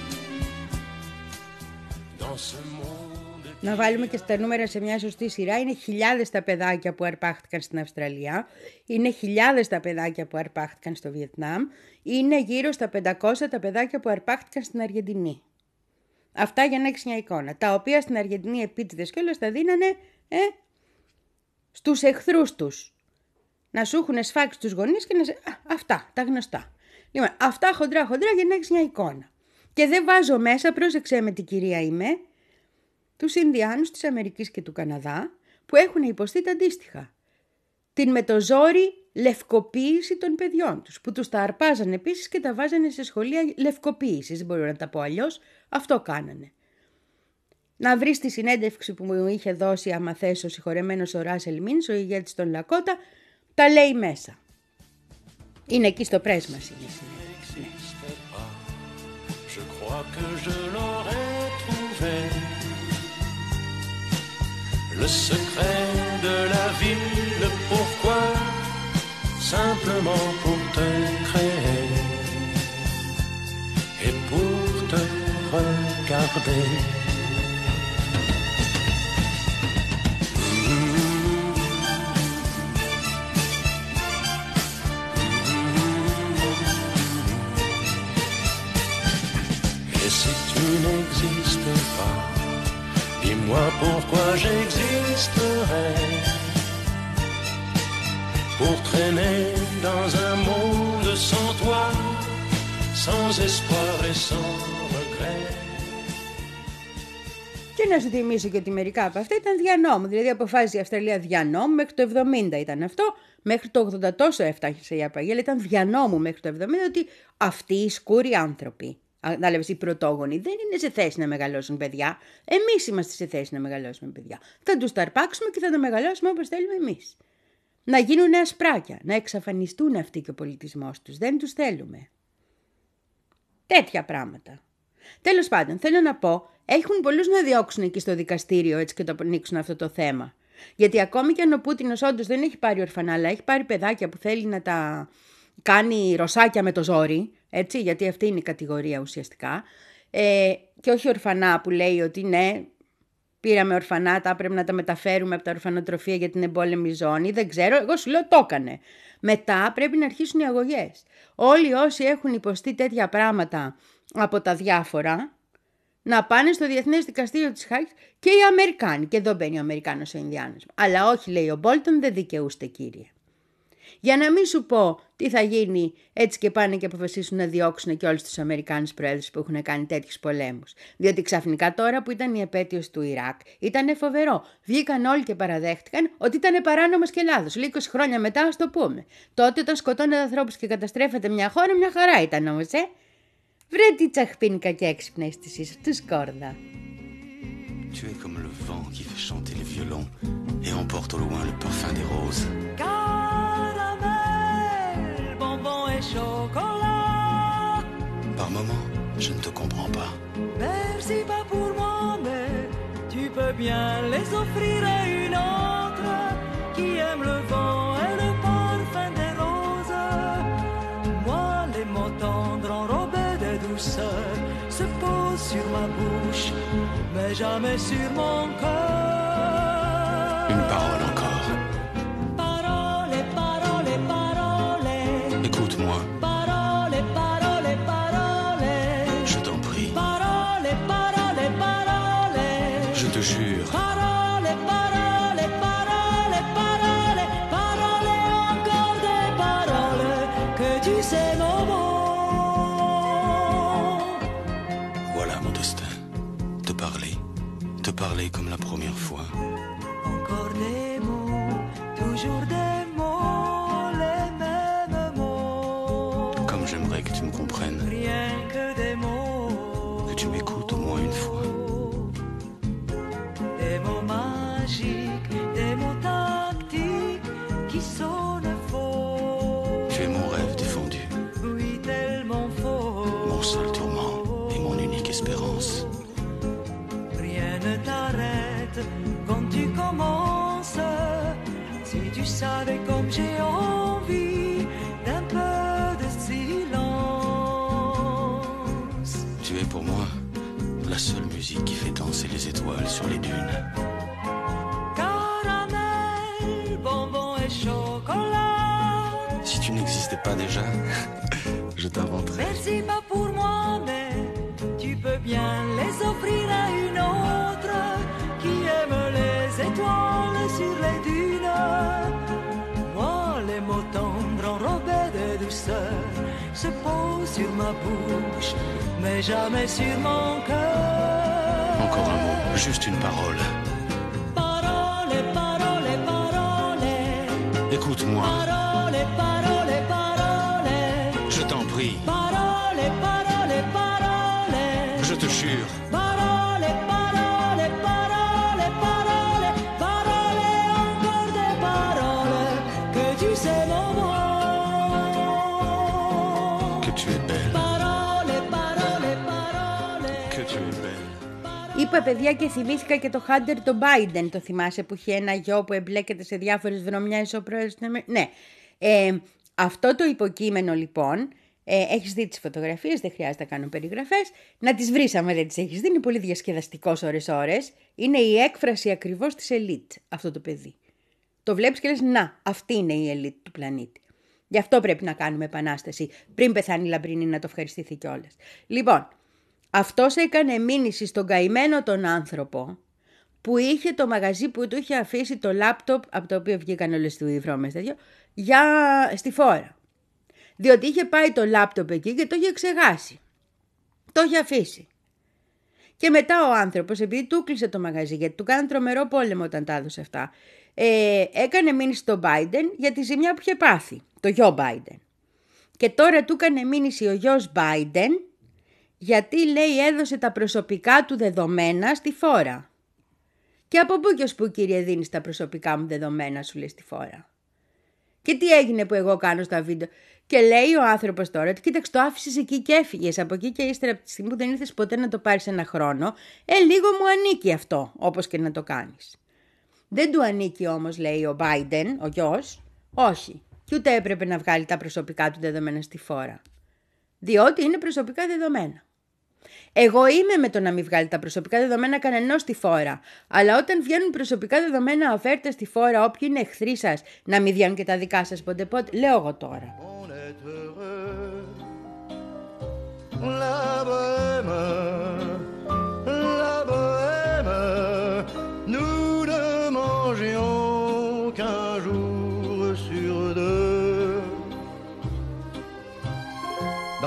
dans ce monde. Να βάλουμε και στα νούμερα σε μια σωστή σειρά. Είναι χιλιάδες τα παιδάκια που αρπάχτηκαν στην Αυστραλία. Είναι χιλιάδες τα παιδάκια που αρπάχτηκαν στο Βιετνάμ. Είναι γύρω στα πεντακόσια τα παιδάκια που αρπάχτηκαν στην Αργεντινή. Αυτά για να έχεις μια εικόνα. Τα οποία στην Αργεντινή επίτηδες κιόλας τα δίνανε ε, στους εχθρούς τους. Να σου έχουν σφάξει τους γονείς και να σε... Α, αυτά, τα γνωστά. Λοιπόν, αυτά χοντρά χοντρά για να έχεις μια εικόνα. Και δεν βάζω μέσα, πρόσεξε με την κυρία είμαι, τους Ινδιάνους της Αμερικής και του Καναδά που έχουν υποστεί τα αντίστοιχα. Την με το ζόρι λευκοποίηση των παιδιών τους, που τους τα αρπάζανε επίσης και τα βάζανε σε σχολεία λευκοποίησης, δεν μπορώ να τα πω αλλιώς, αυτό κάνανε. Να βρεις τη συνέντευξη που μου είχε δώσει, άμα θες, ο συγχωρεμένος ο Ράσελ Μίνς, ο ηγέτης των Λακότα, τα λέει μέσα. Είναι εκεί στο πρέσ μας είναι η συνέντευξη. Ναι. Je crois que je l'aurais trouvé. Le secret de la vie, le pourquoi, simplement pour te créer et pour te regarder. Et si tu n'existais pas, dis-moi pourquoi j'existerais. Pour traîner dans un monde sans toi, sans espoir et sans regret. Και να σου θυμίσω και ότι μερικά από αυτά ήταν δια νόμου. Δηλαδή αποφάσισε η Αυστραλία δια νόμου, μέχρι το εβδομήντα ήταν αυτό, μέχρι το ογδόντα τόσο έφτασε η απαγγέλια, αλλά ήταν δια νόμου μέχρι το εβδομήντα ότι αυτοί οι σκούροι άνθρωποι, ανάλαβες, οι πρωτόγονοι, δεν είναι σε θέση να μεγαλώσουν παιδιά. Εμείς είμαστε σε θέση να μεγαλώσουμε παιδιά. Θα τους τα αρπάξουμε και θα τα μεγαλώσουμε όπως θέλουμε εμείς. Να γίνουν ασπράκια, να εξαφανιστούν αυτοί και ο πολιτισμός τους. Δεν τους θέλουμε. Τέτοια πράγματα. Τέλος πάντων, θέλω να πω, έχουν πολλούς να διώξουν εκεί στο δικαστήριο έτσι και το ανοίξουν αυτό το θέμα. Γιατί ακόμη και αν ο Πούτινος όντως δεν έχει πάρει ορφανά, αλλά έχει πάρει παιδάκια που θέλει να τα κάνει ρωσάκια με το ζόρι, έτσι, γιατί αυτή είναι η κατηγορία ουσιαστικά, ε, και όχι ορφανά που λέει ότι ναι, πήραμε ορφανά, τα πρέπει να τα μεταφέρουμε από τα ορφανοτροφία για την εμπόλεμη ζώνη, δεν ξέρω, εγώ σου λέω το έκανε. Μετά πρέπει να αρχίσουν οι αγωγές. Όλοι όσοι έχουν υποστεί τέτοια πράγματα από τα διάφορα, να πάνε στο Διεθνές Δικαστήριο της Χάγης και οι Αμερικάνοι. Και εδώ μπαίνει ο Αμερικάνος ο Ινδιάνος. Αλλά όχι, λέει ο Μπόλτον, δεν δικαιούστε κύριε. Για να μην σου πω τι θα γίνει έτσι και πάνε και αποφασίσουν να διώξουν και όλους τους Αμερικάνους προέδρους που έχουν κάνει τέτοιους πολέμους. Διότι ξαφνικά τώρα που ήταν η επέτειος του Ιράκ ήταν φοβερό. Βγήκαν όλοι και παραδέχτηκαν ότι ήταν παράνομος και λάθος. Λίγο είκοσι χρόνια μετά, ας το πούμε. Τότε όταν σκοτώνετε ανθρώπους και καταστρέφετε μια χώρα, μια χαρά ήταν όμως, ε. Βρε τι τσαχπίνικα και έξυπνα είστε εσείς, του σκόρδα. Tu es comme le vent qui fait chanter les violons et emporte au loin le parfum des roses. Caramel, bonbon et chocolat. Par moments, je ne te comprends pas. Merci pas pour moi, mais tu peux bien les offrir à une autre qui aime le vent et le parfum des roses. Moi, les mots tendres enrobés de douceur se posent sur ma bouche, mais jamais sur mon cœur. Une parole encore. Parole, parole, parole. Écoute-moi. Parole, parole, parole. Je t'en prie. Parole, parole, parole. Je te jure. Parole, parole, parole, parole. Parole, encore des paroles que tu sais mon mot. Voilà mon destin. Te parler. Te parler comme la première fois. Encore des mots, toujours des mots, les mêmes mots. Comme j'aimerais que tu me comprennes. Rien que des mots. Que tu m'écoutes au moins une fois. Des mots magiques, des mots tactiques qui sonnent faux. Tu es mon rêve défendu. Oui, tellement faux. Mon seul tourment et mon unique espérance. Rien ne t'arrête quand tu commences. Si tu savais comme j'ai envie d'un peu de silence. Tu es pour moi la seule musique qui fait danser les étoiles sur les dunes. Caramel, bonbon et chocolat. Si tu n'existais pas déjà, je t'inventerais. Merci pas pour moi, mais tu peux bien les offrir à une autre qui aime les étoiles sur les dunes. Moi, les mots tendres enrobés de douceur se posent sur ma bouche, mais jamais sur mon cœur. Encore un mot, juste une parole. Parole, parole, parole. Écoute-moi, Parole, parole, parole. je t'en prie, Parole, parole, parole. je te jure. Parole, parole, parole, parole. Parole, encore des paroles que tu sais mon mot. Que tu es belle, Parole, parole, parole. que tu es belle. Είπα παιδιά και θυμήθηκα και το Hunter τον Biden, το θυμάσαι, που είχε ένα γιο που εμπλέκεται σε διάφορες βρωμιές ο πρόεδρος. Ναι, ε, αυτό το υποκείμενο λοιπόν, ε, έχεις δει τις φωτογραφίες, δεν χρειάζεται να κάνω περιγραφές, να τις βρεις άμα δεν τις έχεις δει, είναι πολύ διασκεδαστικός ώρες ώρες, είναι η έκφραση ακριβώς της ελίτ αυτό το παιδί. Το βλέπεις και λες να, αυτή είναι η ελίτ του πλανήτη. Γι' αυτό πρέπει να κάνουμε επανάσταση, πριν πεθάνει η Λαμπρινή να το ευχαριστηθεί κιόλας. Λοιπόν, αυτός έκανε μήνυση στον καημένο τον άνθρωπο που είχε το μαγαζί που του είχε αφήσει το λάπτοπ από το οποίο βγήκαν όλες του οι βρώμες τέτοιο, για στη φόρα. Διότι είχε πάει το λάπτοπ εκεί και το είχε ξεχάσει. Το είχε αφήσει. Και μετά ο άνθρωπος, επειδή του κλείσε το μαγαζί, γιατί του κάνανε τρομερό πόλεμο όταν τα έδωσε αυτά, ε, έκανε μήνυση στον Biden για τη ζημιά που είχε πάθει, το γιο Biden. Και τώρα του έκανε μήνυση ο γιος Biden, γιατί λέει έδωσε τα προσωπικά του δεδομένα στη φόρα. Και από πού και ως πού, κύριε, δίνεις τα προσωπικά μου δεδομένα, σου λέει, στη φόρα. Και τι έγινε που εγώ κάνω στα βίντεο. Και λέει ο άνθρωπος τώρα, κοίταξε, το άφησες εκεί και έφυγες από εκεί και ύστερα από τη στιγμή που δεν ήρθες ποτέ να το πάρεις ένα χρόνο, ε, λίγο μου ανήκει αυτό, όπως και να το κάνεις. Δεν του ανήκει όμως, λέει ο Biden, ο γιος, όχι. Και ούτε έπρεπε να βγάλει τα προσωπικά του δεδομένα στη φόρα. Διότι είναι προσωπικά δεδομένα. Εγώ είμαι με το να μην βγάλει τα προσωπικά δεδομένα κανενός στη φόρα. Αλλά όταν βγαίνουν προσωπικά δεδομένα αφέρτα στη φόρα, όποιοι είναι εχθροί σας, να μην βγαίνουν και τα δικά σας πότε πότε. Λέω εγώ τώρα. La bohème, la bohème, nous ne mangions qu'un jour sur deux.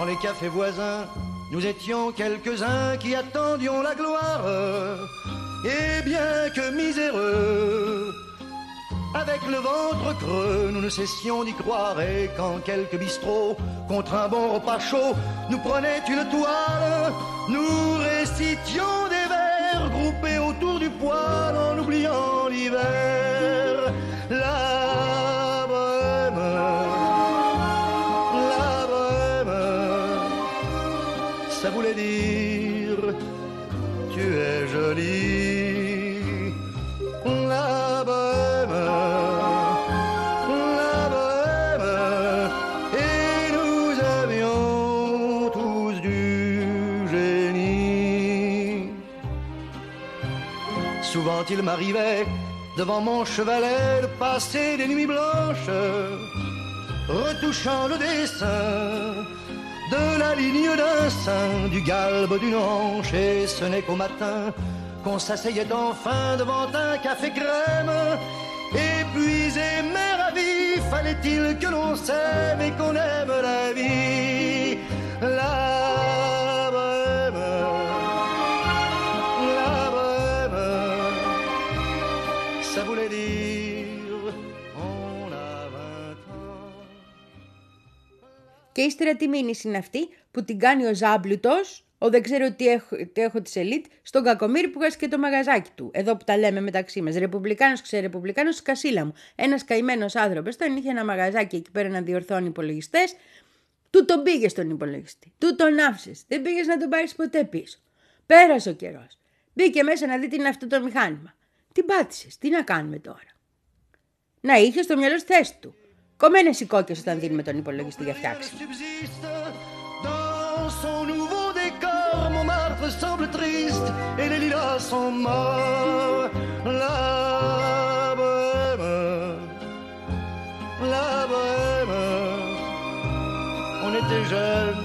les cafés voisins, nous étions quelques-uns qui attendions la gloire. Et bien que miséreux, avec le ventre creux, nous ne cessions d'y croire. Et quand quelques bistrots, contre un bon repas chaud, nous prenaient une toile, nous récitions des vers groupés autour du poêle en oubliant l'hiver. La bohème, la bohème, ça voulait dire tu es jolie. La bohème, la bohème, et nous avions tous du génie. Souvent il m'arrivait devant mon chevalet de passer des nuits blanches, retouchant le dessin de la ligne d'un sein, du galbe d'une hanche. Et ce n'est qu'au matin qu'on s'asseyait enfin devant un café crème. Épuisé mais ravi, fallait-il que l'on s'aime et qu'on aime la vie. La bohème, la bohème, ça voulait dire on a vingt ans. Και ύστερα τι μήνυση είναι αυτή που την κάνει ο Ζάμπλουτος, ο δεν ξέρω τι έχω, τι έχω της ελίτ, στον Κακομοίρη που βγάζει και το μαγαζάκι του. Εδώ που τα λέμε μεταξύ μας. Ρεπουμπλικάνος ξερεπουμπλικάνος, σκασίλα μου. Ένας καημένος άνθρωπος, όταν είχε ένα μαγαζάκι εκεί πέρα να διορθώνει υπολογιστές, του τον πήγε στον υπολογιστή. Του τον άφησες. Δεν πήγες να τον πάρεις ποτέ πίσω. Πέρασε ο καιρός. Μπήκε μέσα να δει τι είναι αυτό το μηχάνημα. Την πάτησες. Τι να κάνουμε τώρα. Να είχε στο μυαλό στη θέση του. Κομμένες οι κόκκες όταν δίνουμε τον υπολογιστή για φτιάξει. Son nouveau décor, Montmartre semble triste et les lilas sont morts. La bohème, la bohème, on était jeunes,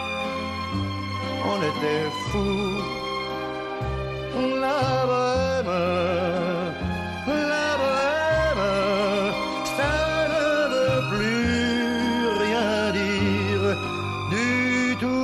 on était fous. La bohème, la bohème, ça ne veut plus rien dire du tout.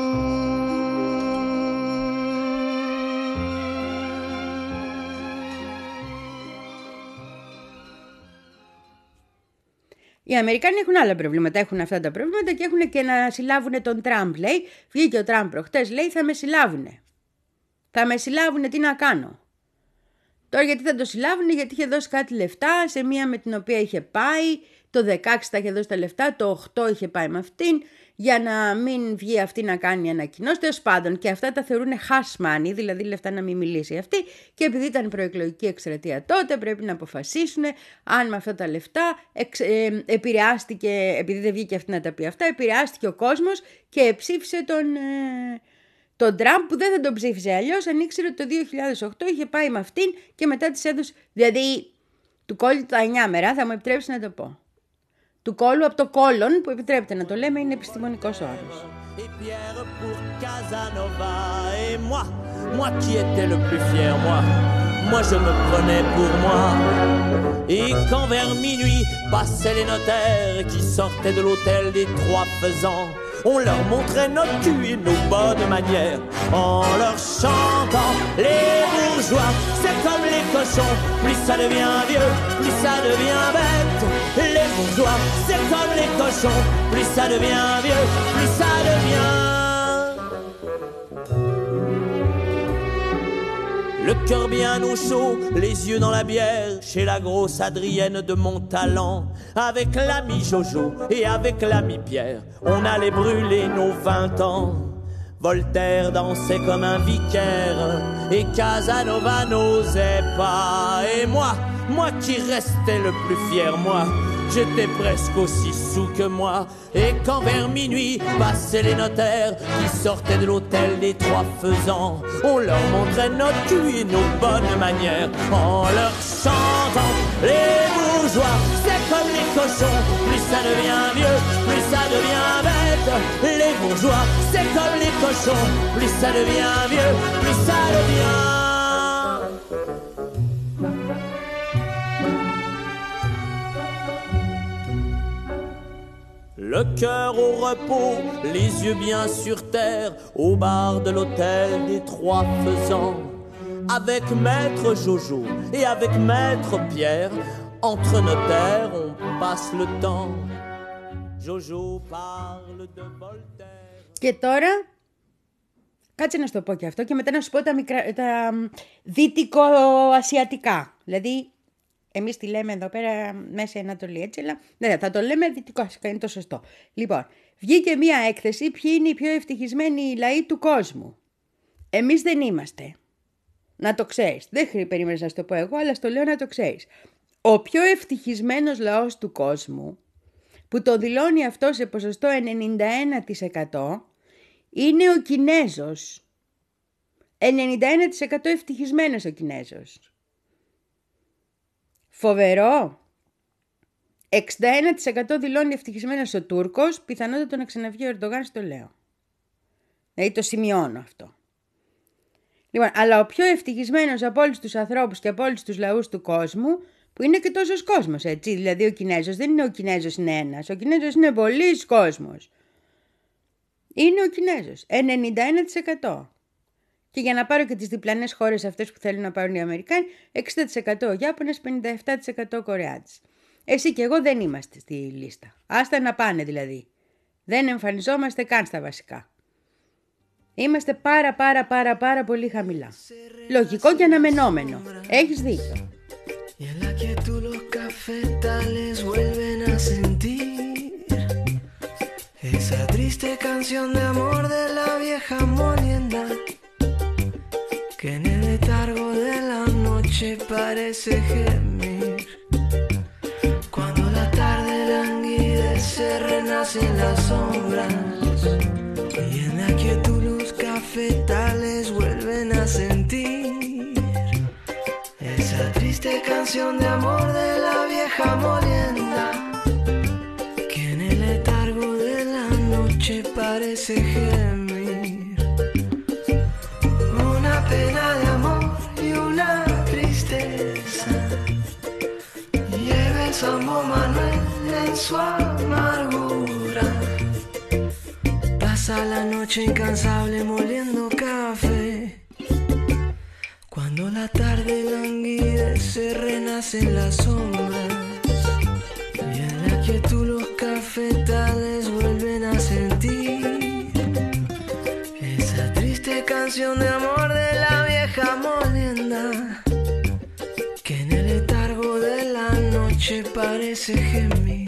Οι Αμερικάνοι έχουν άλλα προβλήματα, έχουν αυτά τα προβλήματα και έχουν και να συλλάβουν τον Τραμπ, λέει. Βγήκε ο Τραμπ προχτές, λέει, θα με συλλάβουνε. Θα με συλλάβουνε, τι να κάνω. Τώρα γιατί θα το συλλάβουνε, γιατί είχε δώσει κάτι λεφτά σε μία με την οποία είχε πάει, το δεκαέξι τα είχε δώσει τα λεφτά, το οκτώ είχε πάει με αυτήν, για να μην βγει αυτή να κάνει ανακοινώσεις. Τέλος πάντων, και αυτά τα θεωρούν hush money, δηλαδή λεφτά να μην μιλήσει αυτή. Και επειδή ήταν προεκλογική εκστρατεία τότε, πρέπει να αποφασίσουν αν με αυτά τα λεφτά εξ, ε, επηρεάστηκε, επειδή δεν βγήκε αυτή να τα πει αυτά, επηρεάστηκε ο κόσμος και ψήφισε τον, ε, τον Τραμπ, που δεν θα τον ψήφισε αλλιώς, αν ήξερε ότι το δύο χιλιάδες οκτώ είχε πάει με αυτήν και μετά της έδωσε. Δηλαδή, του κόλλη τα εννιά μέρα, θα μου επιτρέψει να το πω. Του κόλλου από το κόλλον, που επιτρέπεται να το λέμε, είναι επιστημονικός όρος. Et Pierre pour Casanova et moi, moi qui étais le plus fier, moi, moi je me prenais pour moi. Et quand vers minuit passaient les notaires qui sortaient de l'hôtel des Trois Faisans, on leur montrait notre cul et nos bonnes manières en leur chantant les bourgeois. C'est comme les cochons, plus ça devient vieux, plus ça devient bête. Les bourgeois, c'est comme les cochons, plus ça devient vieux, plus ça devient. Le cœur bien au chaud, les yeux dans la bière, chez la grosse Adrienne de Montalent. Avec l'ami Jojo et avec l'ami Pierre, on allait brûler nos vingt ans. Voltaire dansait comme un vicaire et Casanova n'osait pas. Et moi, moi qui restais le plus fier, moi, j'étais presque aussi sous que moi. Et quand vers minuit passaient les notaires qui sortaient de l'hôtel des Trois Faisans, on leur montrait notre cul et nos bonnes manières en leur chantant les bourgeois. C'est comme les cochons, plus ça devient vieux, plus ça devient bête. Les bourgeois, c'est comme les cochons, plus ça devient vieux, plus ça devient. le cœur au repos, les yeux bien sur terre, au bar de l'hôtel des Trois Faisans. Avec Maître Jojo et avec Maître Pierre, entre notaires on passe le temps. Jojo parle de Voltaire. Και τώρα, κάτσε να σου το πω και αυτό και μετά να σου πω τα, μικρα... τα δυτικοασιατικά. Δηλαδή, εμείς τη λέμε εδώ πέρα Μέση Ανατολή, έτσι, αλλά ναι, θα το λέμε δυτικοασιατικά, είναι το σωστό. Λοιπόν, βγήκε μία έκθεση ποιοι είναι οι πιο ευτυχισμένοι λαοί του κόσμου. Εμείς δεν είμαστε. Να το ξέρεις. Δεν περίμενες να σου το πω εγώ, αλλά στο λέω να το ξέρεις. Ο πιο ευτυχισμένος λαός του κόσμου, που το δηλώνει αυτό σε ποσοστό ενενήντα ένα τοις εκατό, είναι ο Κινέζος. ενενήντα ένα τοις εκατό ευτυχισμένος ο Κινέζος. Φοβερό. εξήντα ένα τοις εκατό δηλώνει ευτυχισμένος ο Τούρκος, πιθανότατα να ξαναβγεί ο Ερντογάν, στο λέω. Δηλαδή το σημειώνω αυτό. Λοιπόν, αλλά ο πιο ευτυχισμένος από όλους τους ανθρώπους και από όλους τους λαούς του κόσμου, που είναι και τόσος κόσμος, έτσι, δηλαδή ο Κινέζος δεν είναι ο Κινέζος είναι ένας, ο Κινέζος είναι πολύς κόσμος. Είναι ο Κινέζος, ενενήντα ένα τοις εκατό. Και για να πάρω και τις διπλανές χώρες αυτές που θέλουν να πάρουν οι Αμερικάνοι, εξήντα τοις εκατό ο Ιάπωνας, πενήντα επτά τοις εκατό ο Κορεάτης. Εσύ και εγώ δεν είμαστε στη λίστα. Άστα να πάνε δηλαδή. Δεν εμφανιζόμαστε καν στα βασικά. Είμαστε πάρα πάρα πάρα πάρα πολύ χαμηλά. Λογικό και αναμενόμενο. Έχεις δίκιο. Y en la quietud los cafetales vuelven a sentir esa triste canción de amor de la vieja molienda que en el letargo de la noche parece gemir. Cuando la tarde languidece renacen las sombras y en la quietud los cafetales vuelven a sentir esa triste canción de amor de la vieja molienda que en el letargo de la noche parece gemir. Una pena de amor y una tristeza lleva el Sambo Manuel en su amargura. Pasa la noche incansable moliendo café. Cuando la tarde languidece renacen las sombras y en la quietud los cafetales vuelven a sentir esa triste canción de amor de la vieja molienda que en el letargo de la noche parece gemir.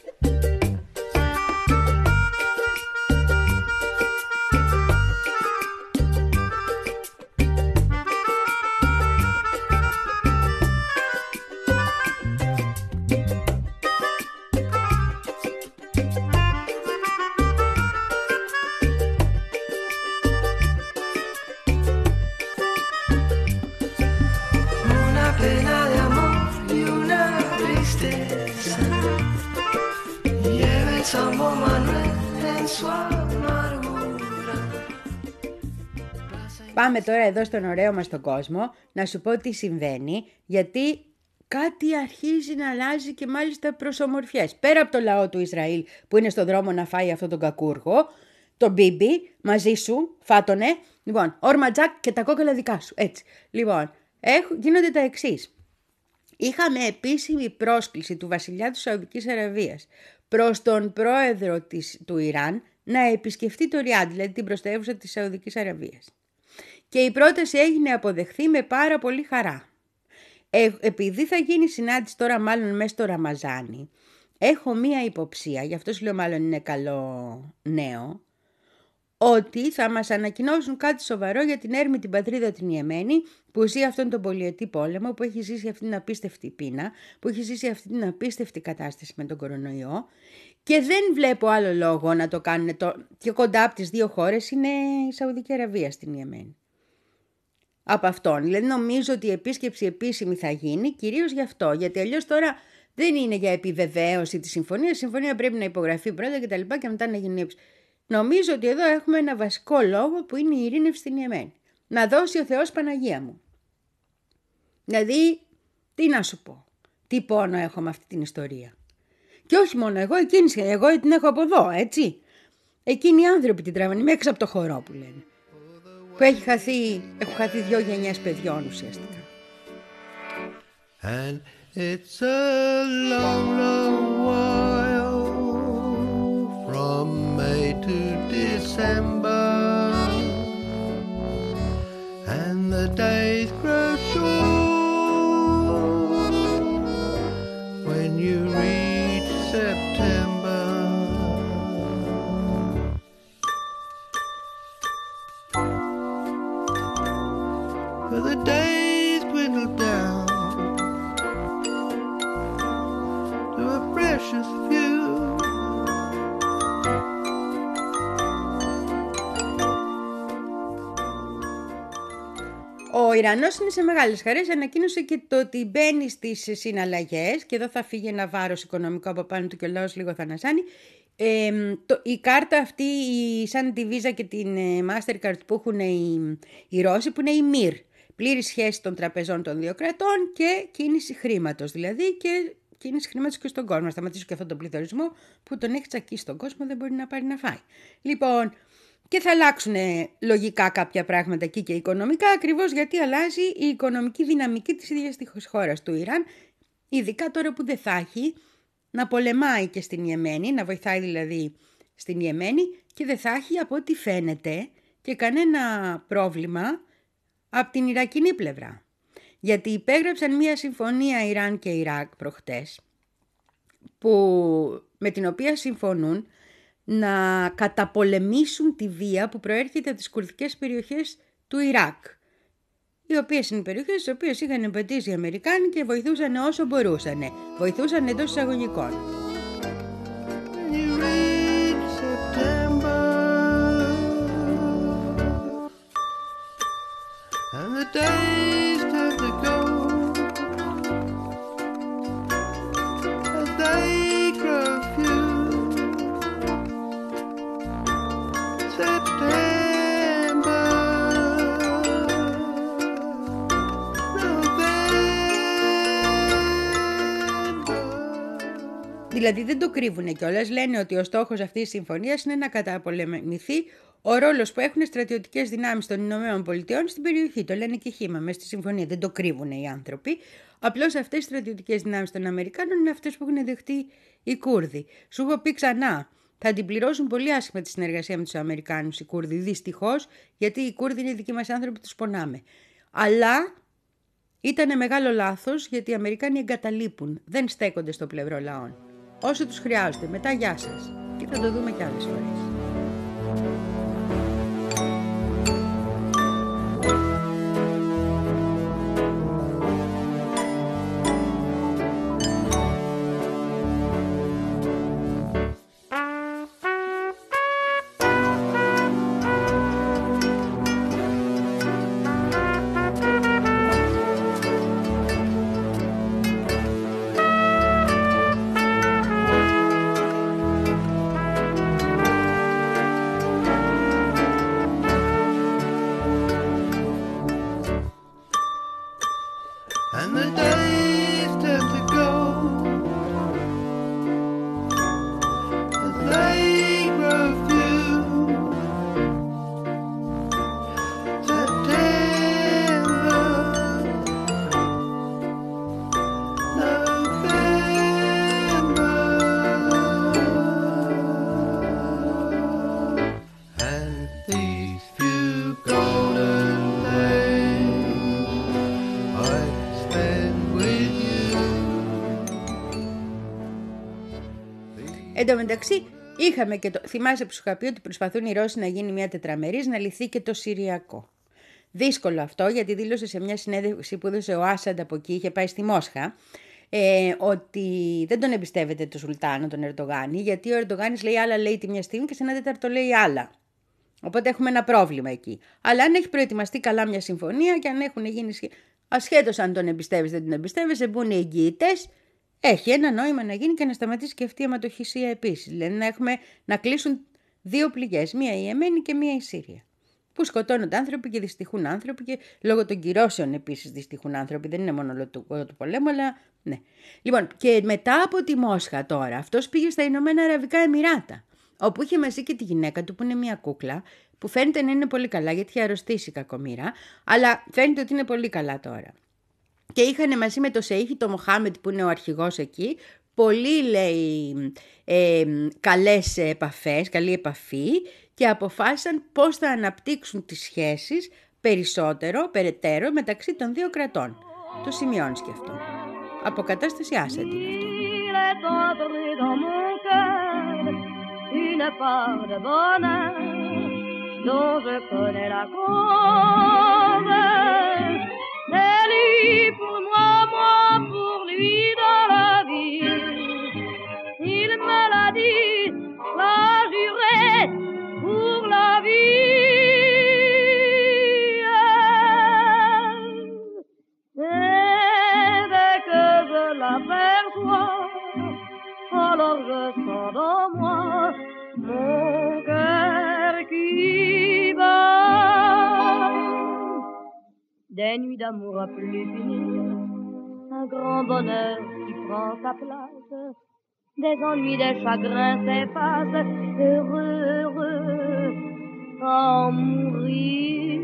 Πάμε τώρα εδώ στον ωραίο μας τον κόσμο να σου πω τι συμβαίνει, γιατί κάτι αρχίζει να αλλάζει και μάλιστα προς ομορφιές. Πέρα από το λαό του Ισραήλ που είναι στον δρόμο να φάει αυτόν τον κακούργο, τον Μπίμπι μαζί σου, φάτονε, λοιπόν, ορματζάκ και τα κόκκαλα δικά σου, έτσι. Λοιπόν, έχουν, γίνονται τα εξής. Είχαμε επίσημη πρόσκληση του βασιλιά της Σαουδικής Αραβίας προς τον πρόεδρο της, του Ιράν να επισκεφτεί το Ριάντ, δηλαδή την πρωτεύουσα της Σαουδικής Αραβίας. Και η πρόταση έγινε αποδεχθεί με πάρα πολύ χαρά. Ε, επειδή θα γίνει συνάντηση τώρα μάλλον μέσα στο Ραμαζάνι, έχω μία υποψία, γι' αυτό σου λέω μάλλον είναι καλό νέο, ότι θα μας ανακοινώσουν κάτι σοβαρό για την έρμη την πατρίδα την Ιεμένη, που ζει αυτόν τον πολυετή πόλεμο, που έχει ζήσει αυτή την απίστευτη πείνα, που έχει ζήσει αυτή την απίστευτη κατάσταση με τον κορονοϊό, και δεν βλέπω άλλο λόγο να το κάνουν. Το... Και κοντά από τις δύο χώρες είναι η Σαουδική Αραβία στην Ιεμένη. Από αυτόν. Δηλαδή νομίζω ότι η επίσκεψη επίσημη θα γίνει, κυρίως γι' αυτό. Γιατί αλλιώς τώρα δεν είναι για επιβεβαίωση της συμφωνίας. Η συμφωνία πρέπει να υπογραφεί πρώτα και τα λοιπά και μετά να γίνει. Νομίζω ότι εδώ έχουμε ένα βασικό λόγο που είναι η ειρήνευση στην Ιεμένη. Να δώσει ο Θεός Παναγία μου. Δηλαδή, τι να σου πω. Τι πόνο έχω με αυτή την ιστορία. Και όχι μόνο εγώ, εκείνη, εγώ την έχω από εδώ, έτσι. Εκείνοι οι άνθρωποι την τραβάνε, είμαι έξω από το χορό που λένε. Που έχει χαθεί, έχουν χαθεί δυο γενιές παιδιών ουσιαστικά. And it's a long, long while from May to December, and the days grow short when you reach September. For the days dwindle down to a precious few. Ο Ιρανός είναι σε μεγάλες χαρές, ανακοίνωσε και το ότι μπαίνει στις συναλλαγές και εδώ θα φύγει ένα βάρος οικονομικό από πάνω του και ο λαός λίγο θα ανασάνει. Ε, το, η κάρτα αυτή, η, σαν τη Visa και την ε, Mastercard που έχουν οι, οι Ρώσοι, που είναι η μιρ, πλήρη σχέση των τραπεζών των δύο κρατών και κίνηση χρήματος, δηλαδή και κίνηση χρήματος και στον κόσμο. Να σταματήσω και αυτόν τον πληθωρισμό που τον έχει τσακίσει στον κόσμο, δεν μπορεί να πάρει να φάει. Λοιπόν, και θα αλλάξουν λογικά κάποια πράγματα εκεί και οικονομικά, ακριβώς γιατί αλλάζει η οικονομική δυναμική της ίδιας της χώρας του Ιράν, ειδικά τώρα που δεν θα έχει να πολεμάει και στην Ιεμένη, να βοηθάει δηλαδή στην Ιεμένη και δεν θα έχει από ό,τι φαίνεται και κανένα πρόβλημα από την Ιρακινή πλευρά. Γιατί υπέγραψαν μια συμφωνία Ιράν και Ιράκ προχτές, που, με την οποία συμφωνούν να καταπολεμήσουν τη βία που προέρχεται από τις κουρδικές περιοχές του Ιράκ, οι οποίες είναι περιοχές στις οποίες είχαν επαιτήσει οι Αμερικάνοι και βοηθούσαν όσο μπορούσαν. Βοηθούσαν εντός εισαγωγικών. Δηλαδή δεν το κρύβουνε κιόλας, λένε ότι ο στόχος αυτής της συμφωνίας είναι να καταπολεμηθεί ο ρόλος που έχουν στρατιωτικές δυνάμεις των Ηνωμένων Πολιτειών στην περιοχή. Το λένε και χύμα μέσα στη συμφωνία, δεν το κρύβουνε οι άνθρωποι. Απλώς αυτές οι στρατιωτικές δυνάμεις των Αμερικάνων είναι αυτές που έχουν δεχτεί οι Κούρδοι. Σου έχω πει ξανά, θα την πληρώσουν πολύ άσχημα τη συνεργασία με τους Αμερικάνους οι Κούρδοι, δυστυχώς, γιατί οι Κούρδοι είναι οι δικοί μας άνθρωποι, τους πονάμε. Αλλά ήταν μεγάλο λάθος, γιατί οι Αμερικάνοι εγκαταλείπουν, δεν στέκονται στο πλευρό λαών. Όσο τους χρειάζονται. Μετά γεια σας. Και θα το δούμε κι άλλες φορές. Εν τω μεταξύ, είχαμε και το. Θυμάσαι που σου είχα πει ότι προσπαθούν οι Ρώσοι να γίνει μια τετραμερής, να λυθεί και το Συριακό. Δύσκολο αυτό, γιατί δήλωσε σε μια συνέντευξη που έδωσε ο Άσαντ από εκεί, είχε πάει στη Μόσχα, ε, ότι δεν τον εμπιστεύεται το Σουλτάνο, τον Ερντογάνη, γιατί ο Ερντογάνης λέει άλλα, λέει τη μια στιγμή και σε ένα τέταρτο λέει άλλα. Οπότε έχουμε ένα πρόβλημα εκεί. Αλλά αν έχει προετοιμαστεί καλά μια συμφωνία και αν έχουν γίνει. Ασχέτως αν τον εμπιστεύεις δεν τον εμπιστεύεσαι, μπουν οι εγγυητές, έχει ένα νόημα να γίνει και να σταματήσει και αυτή η αιματοχυσία επίσης. Δηλαδή να, έχουμε, να κλείσουν δύο πληγές, μία η Ιεμένη και μία η Σύρια. Που που σκοτώνονται άνθρωποι και δυστυχούν άνθρωποι και λόγω των κυρώσεων επίσης δυστυχούν άνθρωποι. Δεν είναι μόνο λόγω του, του πολέμου, αλλά ναι. Λοιπόν, και μετά από τη Μόσχα τώρα, αυτός πήγε στα Ηνωμένα Αραβικά Εμιράτα, όπου είχε μαζί και τη γυναίκα του που είναι μια κούκλα, που φαίνεται να είναι πολύ καλά γιατί είχε αρρωστήσει κακομοίρα, αλλά φαίνεται ότι είναι πολύ καλά τώρα. Και είχαν μαζί με το Σεΐχη, το Μοχάμετ που είναι ο αρχηγός εκεί, πολύ λέει ε, καλές επαφές, καλή επαφή και αποφάσισαν πώς θα αναπτύξουν τις σχέσεις περισσότερο, περαιτέρω μεταξύ των δύο κρατών. Το σημειώνεις και αυτό. Αποκατάσταση Άσαντ είναι Il me l'a dit, l'a juré pour la vie. Et dès que je l'aperçois, alors je sens dans moi mon cœur qui bat. Des nuits d'amour à plus finir, un grand bonheur qui prend sa place. Des ennuis, des chagrins s'effacent, heureux, heureux, en mourir.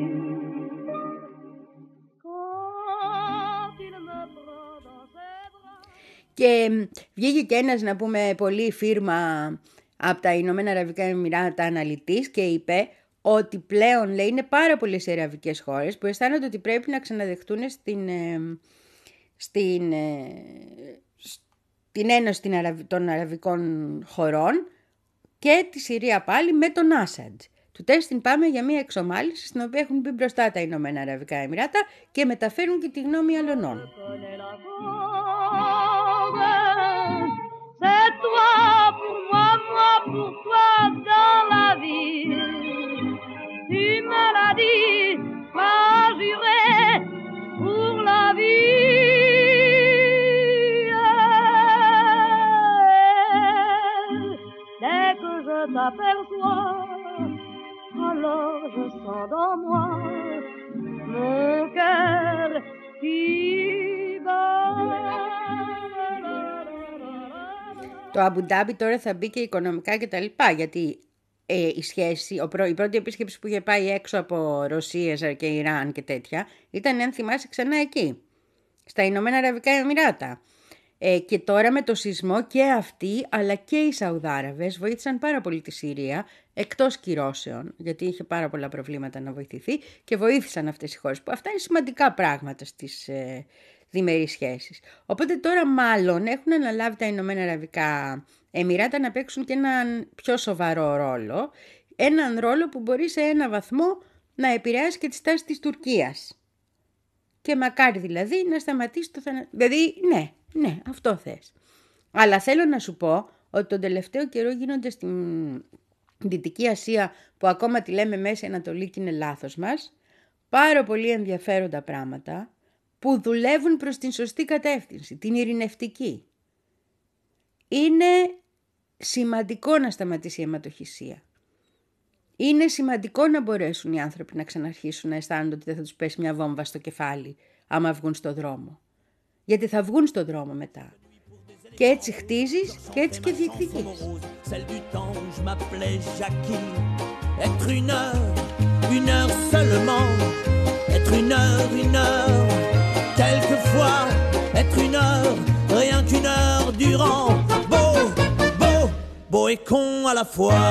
Quand il me prend dans ses bras. Και βγήκε και ένας, να πούμε, πολύ φίρμα από τα Ηνωμένα Αραβικά Εμιράτα αναλυτής και είπε ότι πλέον, λέει, είναι πάρα πολλές αραβικές χώρες που αισθάνονται ότι πρέπει να ξαναδεχτούν στην, στην την Ένωση των Αραβικών χωρών και τη Συρία πάλι με τον Άσαντ. Του τέστην πάμε για μια εξομάλυνση στην οποία έχουν μπει μπροστά τα Ηνωμένα Αραβικά Εμιράτα και μεταφέρουν και τη γνώμη αλλωνών. T'aperçois, alors je sens dans moi mon cœur qui bat. Το Αμπουντάμπι τώρα θα μπει και οικονομικά και τα λοιπά, γιατί ε, η σχέση, ο πρω, η πρώτη επίσκεψη που είχε πάει έξω από Ρωσία και Ιράν και τέτοια ήταν, αν θυμάσαι, ξανά εκεί, στα Ηνωμένα Αραβικά Εμιράτα. Ε, και τώρα με το σεισμό και αυτοί αλλά και οι Σαουδάραβες βοήθησαν πάρα πολύ τη Συρία, εκτός κυρώσεων, γιατί είχε πάρα πολλά προβλήματα να βοηθηθεί και βοήθησαν αυτές οι χώρες, που αυτά είναι σημαντικά πράγματα στις ε, διμερείς σχέσεις. Οπότε τώρα μάλλον έχουν αναλάβει τα Ηνωμένα Αραβικά Εμιράτα να παίξουν και έναν πιο σοβαρό ρόλο, έναν ρόλο που μπορεί σε ένα βαθμό να επηρεάσει και τη στάση της Τουρκίας. Και μακάρι δηλαδή να σταματήσει το θανατικό. Δηλαδή, ναι. Ναι, αυτό θες. Αλλά θέλω να σου πω ότι τον τελευταίο καιρό γίνονται στην Δυτική Ασία, που ακόμα τη λέμε Μέση Ανατολή και είναι λάθος μας, πάρα πολύ ενδιαφέροντα πράγματα που δουλεύουν προς την σωστή κατεύθυνση, την ειρηνευτική. Είναι σημαντικό να σταματήσει η αιματοχυσία. Είναι σημαντικό να μπορέσουν οι άνθρωποι να ξαναρχίσουν να αισθάνονται ότι δεν θα τους πέσει μια βόμβα στο κεφάλι άμα βγουν στο δρόμο. Γιατί θα βγουν στον δρόμο μετά. Και έτσι χτίζεις και έτσι και διεκδικείς. Être une heure, une heure seulement. Être une heure, une heure. Quelquefois, être une heure, rien qu'une heure durant. Beau, beau, beau et con à la fois.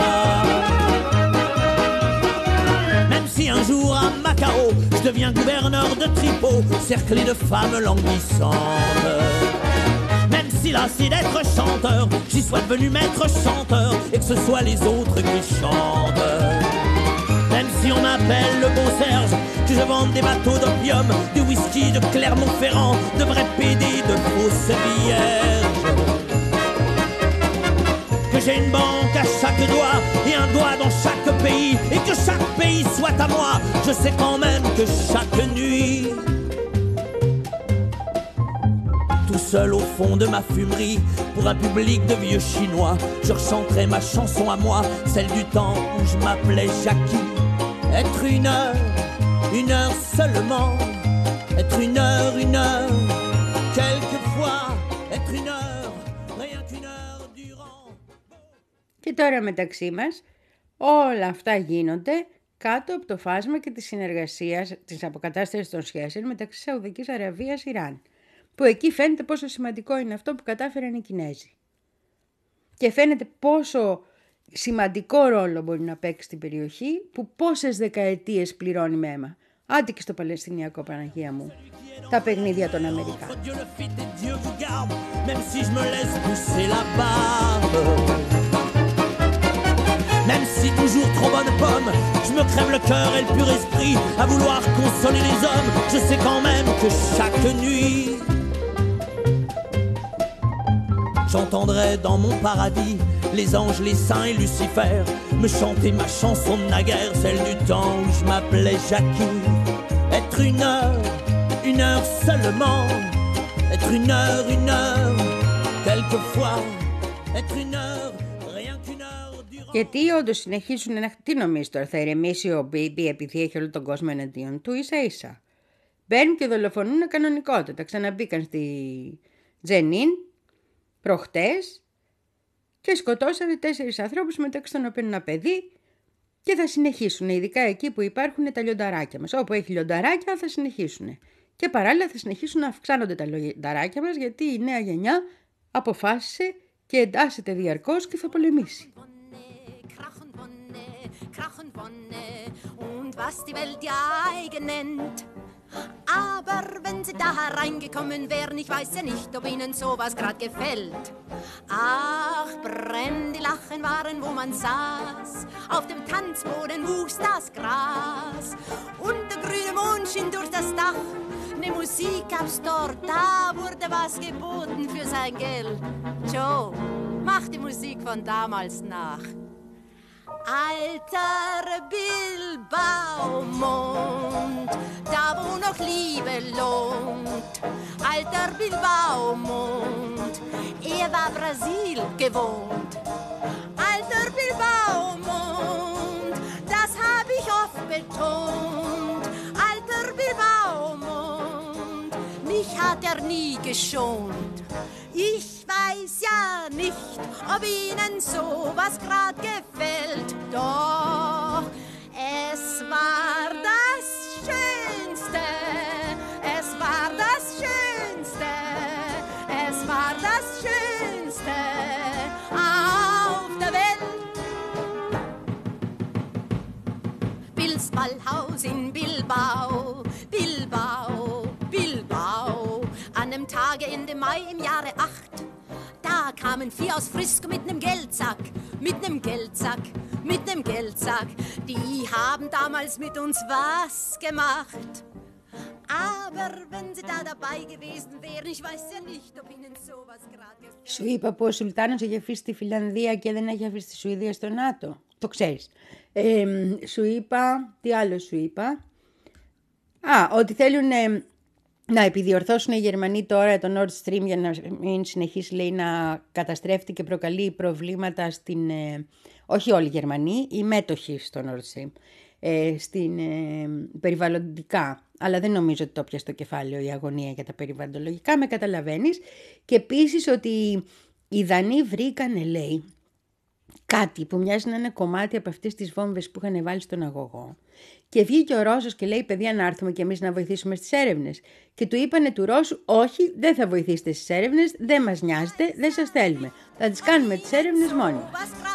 Si un jour à Macao, je deviens gouverneur de Tripot, cerclé de femmes languissantes. Même si lassé d'être chanteur, j'y sois devenu maître chanteur, et que ce soit les autres qui chantent. Même si on m'appelle le beau Serge, que je vende des bateaux d'opium, du whisky de Clermont-Ferrand, de vrais pédés, de fausses vierges. Que j'ai une banque à chaque doigt et un doigt dans chaque pays, et que chaque pays soit à moi, je sais quand même que chaque nuit, tout seul au fond de ma fumerie, pour un public de vieux chinois, je rechanterai ma chanson à moi, celle du temps où je m'appelais Jackie. être une heure, une heure seulement, être une heure, une heure, quelquefois, être une heure, rien qu'une heure durant. Και τώρα μεταξύ μας όλα αυτά γίνονται κάτω από το φάσμα και της συνεργασίας, της αποκατάστασης των σχέσεων μεταξύ Σαουδικής Αραβίας και Ιράν. Που εκεί φαίνεται πόσο σημαντικό είναι αυτό που κατάφεραν οι Κινέζοι. Και φαίνεται πόσο σημαντικό ρόλο μπορεί να παίξει στην περιοχή, που πόσες δεκαετίες πληρώνει με αίμα. Άντε και στο Παλαιστινιακό, Παναγία μου, τα παιχνίδια των Αμερικάνων. Même si toujours trop bonne pomme, je me crève le cœur et le pur esprit à vouloir consoler les hommes. Je sais quand même que chaque nuit, j'entendrai dans mon paradis les anges, les saints et Lucifer me chanter ma chanson de naguère, celle du temps où je m'appelais Jackie. Être une heure, une heure seulement, être une heure, une heure, quelquefois, être une heure. Γιατί όντως συνεχίζουν να... Τι νομίζεις τώρα, θα ηρεμήσει ο Μπίμπι επειδή έχει όλο τον κόσμο εναντίον του? Ίσα ίσα. Μπαίνουν και δολοφονούν κανονικότητα. Ξαναμπήκαν στη Τζενίν προχτές και σκοτώσανε τέσσερις ανθρώπους, μεταξύ των οποίων ένα παιδί, και θα συνεχίσουν, ειδικά εκεί που υπάρχουν τα λιονταράκια μας. Όπου έχει λιονταράκια θα συνεχίσουν. Και παράλληλα θα συνεχίσουν να αυξάνονται τα λιονταράκια μας, γιατί η νέα γενιά αποφάσισε και εντάσσεται διαρκώς και θα πολεμήσει. Krach und Wonne und was die Welt ja eigen nennt. Aber wenn sie da hereingekommen wären, ich weiß ja nicht, ob ihnen sowas grad gefällt. Ach, brenn, die Lachen waren, wo man saß, auf dem Tanzboden wuchs das Gras und der grüne Mond schien durch das Dach. Ne Musik gab's dort, da wurde was geboten für sein Geld. Joe, mach die Musik von damals nach. Alter Bilbao-Mond, da wo noch Liebe lohnt. Alter Bilbao-Mond, er war Brasil gewohnt. Alter Bilbao-Mond, das hab ich oft betont. Alter Bilbao-Mond, mich hat er nie geschont. Ich weiß ja nicht, ob Ihnen sowas grad gefällt, doch es war das Schönste, es war das Schönste, es war das Schönste auf der Welt. Bills Ballhaus in Bilbao, Bilbao, Bilbao. An dem Tage Ende Mai im Jahre acht, da kamen vier aus Frisco mit nem Geldsack, mit nem Geldsack, mit nem Geldsack. Die haben damals mit uns was gemacht. Aber wenn sie da dabei gewesen wären, ich weiß ja nicht, ob ihnen sowas gerade gefällt. Σου είπα που ο Σουλτάνος έχει αφήσει τη Φιλανδία και δεν έχει αφήσει τη Σουηδία στο ΝΑΤΟ. Το ξέρεις. Ε, σου είπα, τι άλλο σου είπα. Α, ότι θέλουν... Ε, να επιδιορθώσουν οι Γερμανοί τώρα το Nord Stream για να μην συνεχίσει, λέει, να καταστρέφεται και προκαλεί προβλήματα στην... Ε, όχι όλοι οι Γερμανοί, οι μέτοχοι στο Nord Stream, ε, στην ε, περιβαλλοντικά. Αλλά δεν νομίζω ότι το πιάσει το κεφάλαιο η αγωνία για τα περιβαλλοντολογικά, με καταλαβαίνεις. Και επίσης ότι οι Δανείοι βρήκανε, λέει, κάτι που μοιάζει να είναι κομμάτι από αυτές τις βόμβες που είχαν βάλει στον αγωγό. Και βγήκε ο Ρώσος και λέει: παιδιά, να έρθουμε κι εμείς να βοηθήσουμε στις έρευνες. Και του είπανε του Ρώσου: όχι, δεν θα βοηθήσετε στις έρευνες, δεν μας νοιάζετε, δεν σας θέλουμε. Θα τις κάνουμε τις έρευνες μόνοι μας.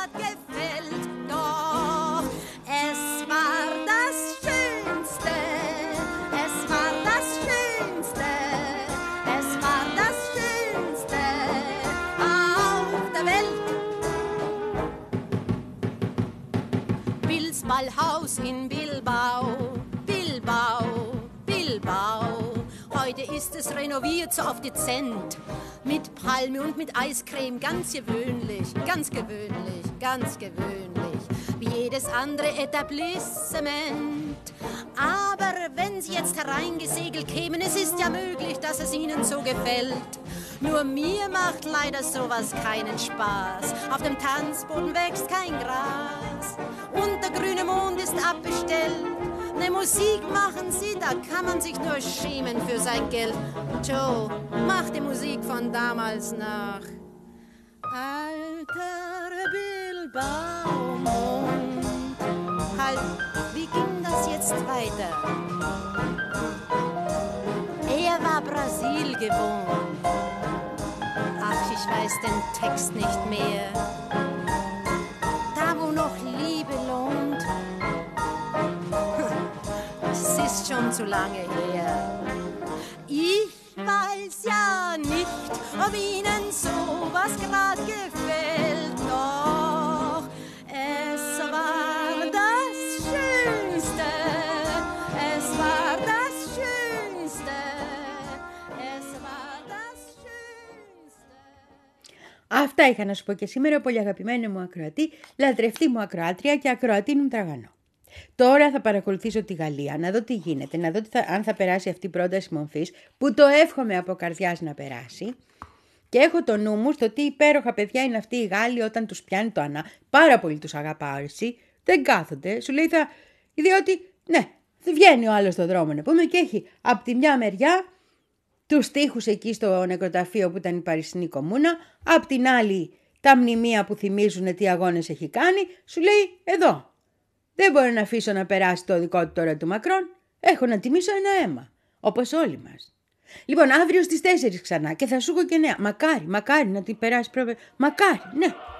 Ballhaus in Bilbao, Bilbao, Bilbao. Heute ist es renoviert, so auf dezent. Mit Palme und mit Eiscreme, ganz gewöhnlich, ganz gewöhnlich, ganz gewöhnlich. Wie jedes andere Etablissement. Aber wenn Sie jetzt hereingesegelt kämen, es ist ja möglich, dass es Ihnen so gefällt. Nur mir macht leider sowas keinen Spaß. Auf dem Tanzboden wächst kein Gras. und der grüne Mond ist abbestellt. Ne Musik machen sie, da kann man sich nur schämen für sein Geld. Joe, mach die Musik von damals nach. Alter Bilbaumond, halt, wie ging das jetzt weiter? Er war Brasil gewohnt. Ach, ich weiß den Text nicht mehr. Da, wo noch Liebe lohnt. Es ist schon zu lange her. Ich weiß ja nicht, ob Ihnen sowas grad gefällt. Doch es war das Schönste. Es war das Schönste. Es war das Schönste. Αυτά είχα να σου πω και σήμερα, πολύ αγαπημένη μου ακροατή, λατρευτή μου ακροάτρια και ακροατή μου τραγανό. Τώρα θα παρακολουθήσω τη Γαλλία, να δω τι γίνεται, να δω τι θα, αν θα περάσει αυτή η πρόταση μορφής, που το εύχομαι από καρδιάς να περάσει. Και έχω το νου μου στο τι υπέροχα παιδιά είναι αυτοί οι Γάλλοι όταν τους πιάνει το ανά. Πάρα πολύ τους αγαπάω, εσύ. Δεν κάθονται, σου λέει θα... Διότι, ναι, δεν βγαίνει ο άλλος στον δρόμο, να πούμε, και έχει από τη μια μεριά τους τοίχους εκεί στο νεκροταφείο που ήταν η Παρισινή Κομμούνα, απ' την άλλη τα μνημεία που θυμίζουν τι αγώνες έχει κάνει, σου λέει εδώ. Δεν μπορώ να αφήσω να περάσει το δικό του τώρα του Μακρόν. Έχω να τιμήσω ένα αίμα. Όπως όλοι μας. Λοιπόν, αύριο στις τέσσερις ξανά και θα σου έχω και νέα. Μακάρι, μακάρι να την περάσει πρόβε. Μακάρι, ναι.